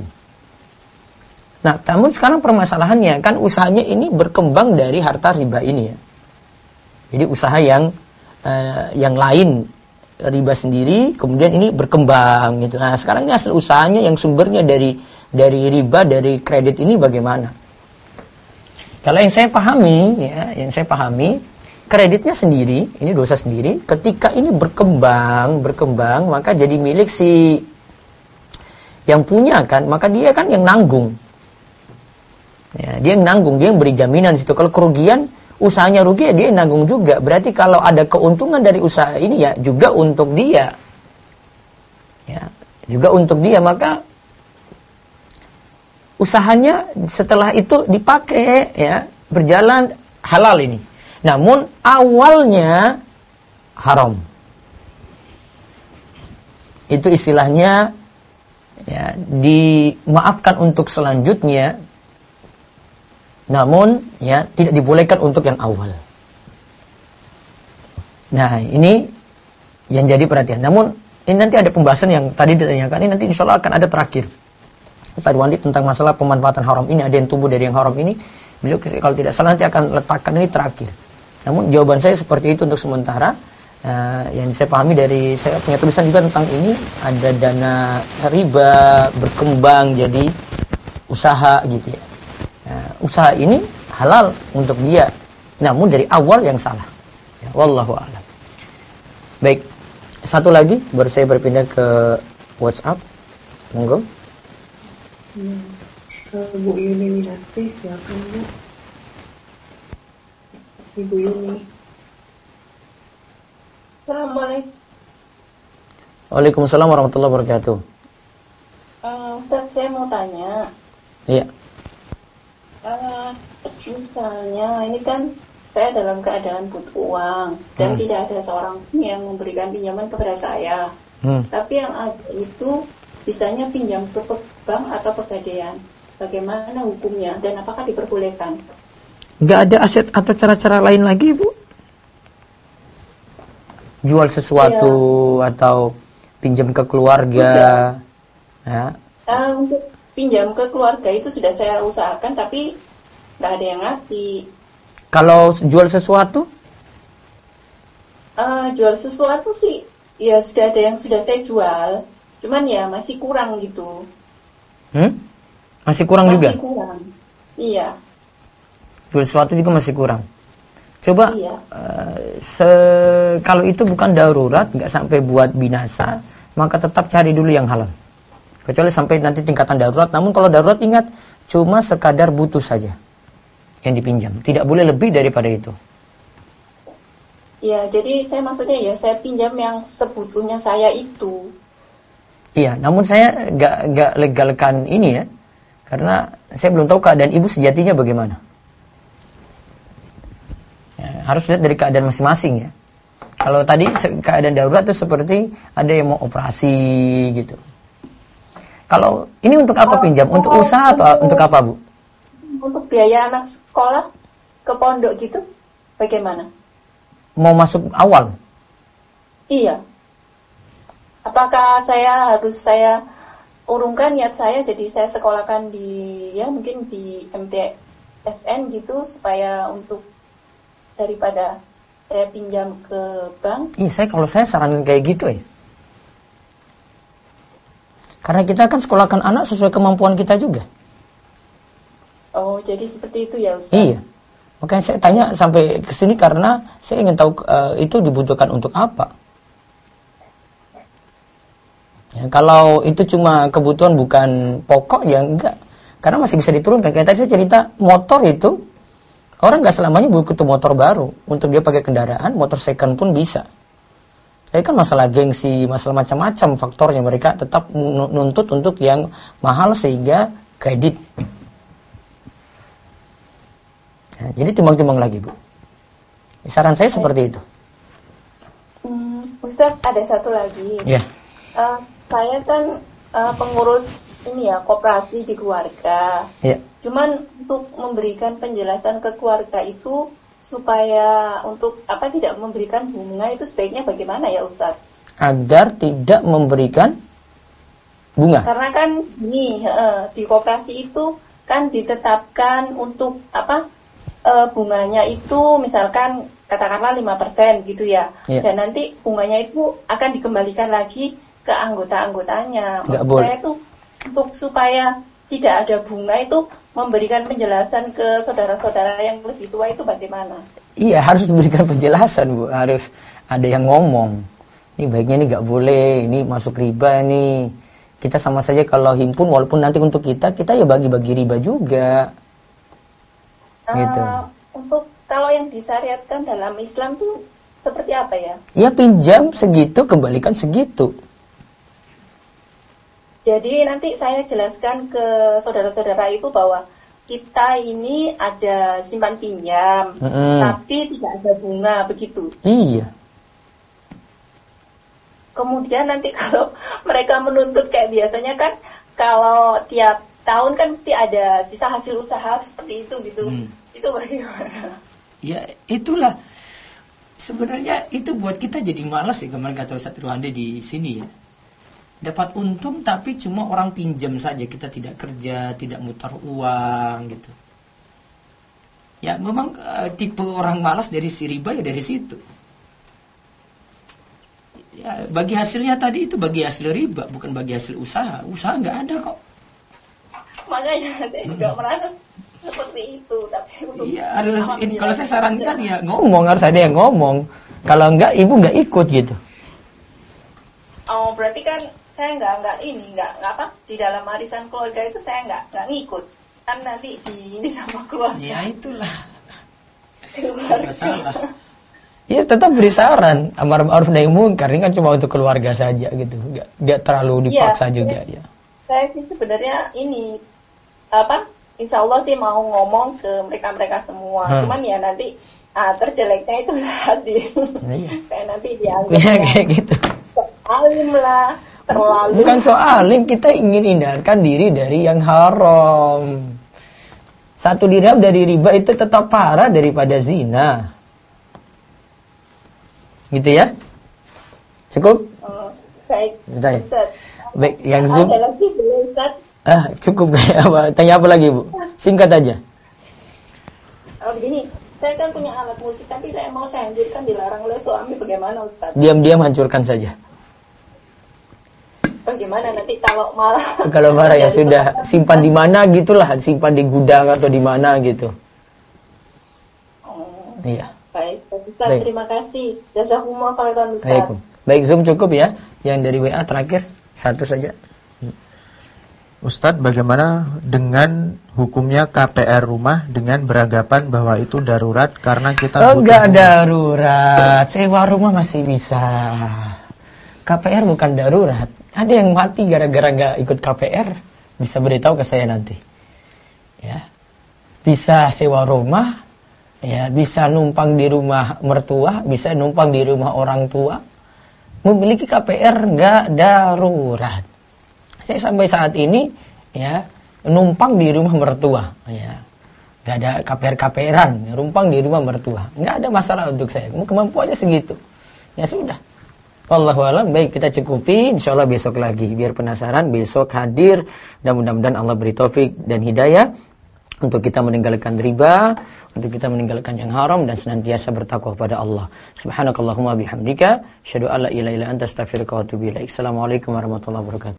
Nah, namun sekarang permasalahannya kan usahanya ini berkembang dari harta riba ini ya. Jadi usaha yang lain riba sendiri, kemudian ini berkembang gitu. Nah, sekarang ini hasil usahanya yang sumbernya dari riba, dari kredit ini bagaimana? Kalau yang saya pahami, kreditnya sendiri, ini dosa sendiri. Ketika ini berkembang, maka jadi milik si yang punya kan, maka dia kan yang nanggung. Ya, dia yang nanggung, dia yang beri jaminan di situ. Kalau kerugian, usahanya rugi, ya dia yang nanggung juga. Berarti kalau ada keuntungan dari usaha ini ya juga untuk dia. Ya, juga untuk dia, maka usahanya setelah itu dipakai ya berjalan halal ini. Namun awalnya haram. Itu istilahnya ya dimaafkan untuk selanjutnya. Namun ya tidak dibolehkan untuk yang awal. Nah, ini yang jadi perhatian. Namun ini nanti ada pembahasan yang tadi ditanyakan, ini nanti insyaallah akan ada terakhir. Ustaz Wandi tentang masalah pemanfaatan haram ini, ada yang tumbuh dari yang haram ini, beliau kalau tidak salah nanti akan letakkan ini terakhir. Namun jawaban saya seperti itu untuk sementara. Yang saya pahami dari saya punya tulisan juga tentang ini, ada dana riba berkembang jadi usaha gitu ya. Usaha ini halal untuk dia, namun dari awal yang salah. Ya, wallahu a'lam. Baik, satu lagi baru saya berpindah ke WhatsApp. Monggo. Bu Yuni Minasi, silakan Bu. Ibu Yuni. Assalamualaikum. Waalaikumsalam warahmatullahi wabarakatuh. Ustaz, saya mau tanya. Iya. Misalnya ini kan saya dalam keadaan butuh uang dan tidak ada seorang pun yang memberikan pinjaman kepada saya. Tapi yang ada itu bisanya pinjam ke bank atau pegadaian. Bagaimana hukumnya dan apakah diperbolehkan? Nggak ada aset atau cara-cara lain lagi, Bu? Jual sesuatu atau pinjam ke keluarga. Ya. Untuk pinjam ke keluarga itu sudah saya usahakan, tapi nggak ada yang ngasih. Kalau jual sesuatu? Jual sesuatu sih, ya sudah ada yang sudah saya jual, cuman ya masih kurang gitu. Masih kurang juga? Masih kurang, iya. Jual sesuatu juga masih kurang. Coba, Iya. Kalau itu bukan darurat, nggak sampai buat binasa, maka tetap cari dulu yang halal. Kecuali sampai nanti tingkatan darurat. Namun kalau darurat ingat, cuma sekadar butuh saja yang dipinjam. Tidak boleh lebih daripada itu. Ya, jadi saya maksudnya ya saya pinjam yang sebutuhnya saya itu. Iya, namun saya nggak legalkan ini ya, karena saya belum tahu keadaan ibu sejatinya bagaimana. Ya, harus lihat dari keadaan masing-masing ya. Kalau tadi keadaan darurat itu seperti ada yang mau operasi gitu. Kalau ini untuk apa pinjam? Untuk usaha atau untuk apa, Bu? Untuk biaya anak sekolah ke pondok gitu, bagaimana? Mau masuk awal? Iya. Apakah saya urungkan niat saya, jadi saya sekolahkan di ya mungkin di MTSN gitu supaya untuk daripada saya pinjam ke bank? Iya, kalau saya saranin kayak gitu ya. Karena kita kan sekolahkan anak sesuai kemampuan kita juga. Oh, jadi seperti itu ya, Ustaz? Iya. Makanya saya tanya sampai ke sini karena saya ingin tahu itu dibutuhkan untuk apa. Ya, kalau itu cuma kebutuhan bukan pokok ya enggak. Karena masih bisa diturunkan. Kayak tadi saya cerita motor itu orang nggak selamanya butuh motor baru untuk dia pakai kendaraan, motor second pun bisa. Tapi kan masalah gengsi, masalah macam-macam faktornya, mereka tetap nuntut untuk yang mahal sehingga kredit. Ya, jadi timbang-timbang lagi, Bu. Saran saya seperti itu. Ustaz, ada satu lagi. Ya. Saya kan pengurus ini ya koperasi di keluarga. Ya. Cuman untuk memberikan penjelasan ke keluarga itu supaya untuk apa tidak memberikan bunga itu sebaiknya bagaimana ya Ustaz? Agar tidak memberikan bunga. Karena kan ini di koperasi itu kan ditetapkan untuk apa bunganya itu misalkan katakanlah 5% gitu ya. Dan nanti bunganya itu akan dikembalikan lagi ke anggota-anggotanya. Maksud saya itu untuk supaya tidak ada bunga itu memberikan penjelasan ke saudara-saudara yang lebih tua itu bagaimana? Iya, harus diberikan penjelasan, Bu. Harus ada yang ngomong. Ini baiknya ini nggak boleh, ini masuk riba nih. Kita sama saja kalau himpun walaupun nanti untuk kita ya bagi-bagi riba juga. Gitu. Untuk kalau yang disyariatkan dalam Islam tuh seperti apa ya? Ya pinjam segitu, kembalikan segitu. Jadi nanti saya jelaskan ke saudara-saudara itu bahwa kita ini ada simpan pinjam, tapi tidak ada bunga, begitu. Iya. Kemudian nanti kalau mereka menuntut kayak biasanya kan, kalau tiap tahun kan mesti ada sisa hasil usaha seperti itu gitu. Itu bagaimana? Ya itulah. Sebenarnya itu buat kita jadi malas ya, kemarin kata Ustaz Ruhandi di sini ya. Dapat untung tapi cuma orang pinjam saja, kita tidak kerja, tidak mutar uang gitu. Ya memang tipe orang malas dari si riba ya dari situ. Ya bagi hasilnya tadi itu bagi hasil riba, bukan bagi hasil usaha. Usaha nggak ada kok. Makanya saya juga merasa seperti itu, tapi iya, harus ini, kalau saya sarankan ya ngomong, harus ada yang ngomong. Kalau enggak ibu nggak ikut gitu. Oh, berarti kan saya nggak apa di dalam arisan keluarga itu saya nggak ngikut kan nanti di ini sama keluarga. Ya itulah. Nggak salah. Ya tetap beri saran amar ma'ruf nahi munkar, ini kan cuma untuk keluarga saja gitu, nggak terlalu dipaksa juga ya. Saya sih sebenarnya ini apa? Insya Allah sih mau ngomong ke mereka semua. Cuman ya nanti terjeleknya itu hati. Kayak nanti dianggap ya, kayak gitu. alim lah, terlalu. Bukan soal alim, kita ingin hindarkan diri dari yang haram. 1 dirham dari riba itu tetap parah daripada zina. Gitu ya? Cukup? Baik, Ustaz. Baik, yang Zoom. Ada lagi belum, Ustaz? Cukup. Tanya apa lagi, Bu? Singkat aja. Begini, saya kan punya alat musik, tapi saya hancurkan, dilarang oleh suami. Bagaimana, Ustaz? Diam-diam hancurkan saja. Bagaimana nanti kalau marah? Kalau marah ya sudah, simpan di mana gitulah, simpan di gudang atau di mana gitu. Iya. Baik, Ustaz, terima kasih. Jazakumullah khairan, Ustaz. Baik, Zoom cukup ya. Yang dari WA terakhir 1 saja. Ustadz, bagaimana dengan hukumnya KPR rumah dengan beranggapan bahwa itu darurat karena kita enggak darurat. Sewa rumah masih bisa. KPR bukan darurat. Ada yang mati gara-gara enggak ikut KPR, bisa beritahu ke saya nanti. Ya. Bisa sewa rumah, ya, bisa numpang di rumah mertua, bisa numpang di rumah orang tua. Memiliki KPR enggak darurat. Saya sampai saat ini ya numpang di rumah mertua, ya nggak ada KPR-KPRan, numpang di rumah mertua, nggak ada masalah untuk saya. Kemampuannya segitu, ya sudah. Wallahu a'lam. Baik, kita cukupi. Insyaallah besok lagi. Biar penasaran, besok hadir dan mudah-mudahan Allah beri taufik dan hidayah untuk kita meninggalkan riba, untuk kita meninggalkan yang haram dan senantiasa bertakwa kepada Allah. Subhanakallahumma bihamdika, asyhadu an la ilaha illa anta, astaghfiruka wa atubu ilaik. Assalamualaikum warahmatullahi wabarakatuh.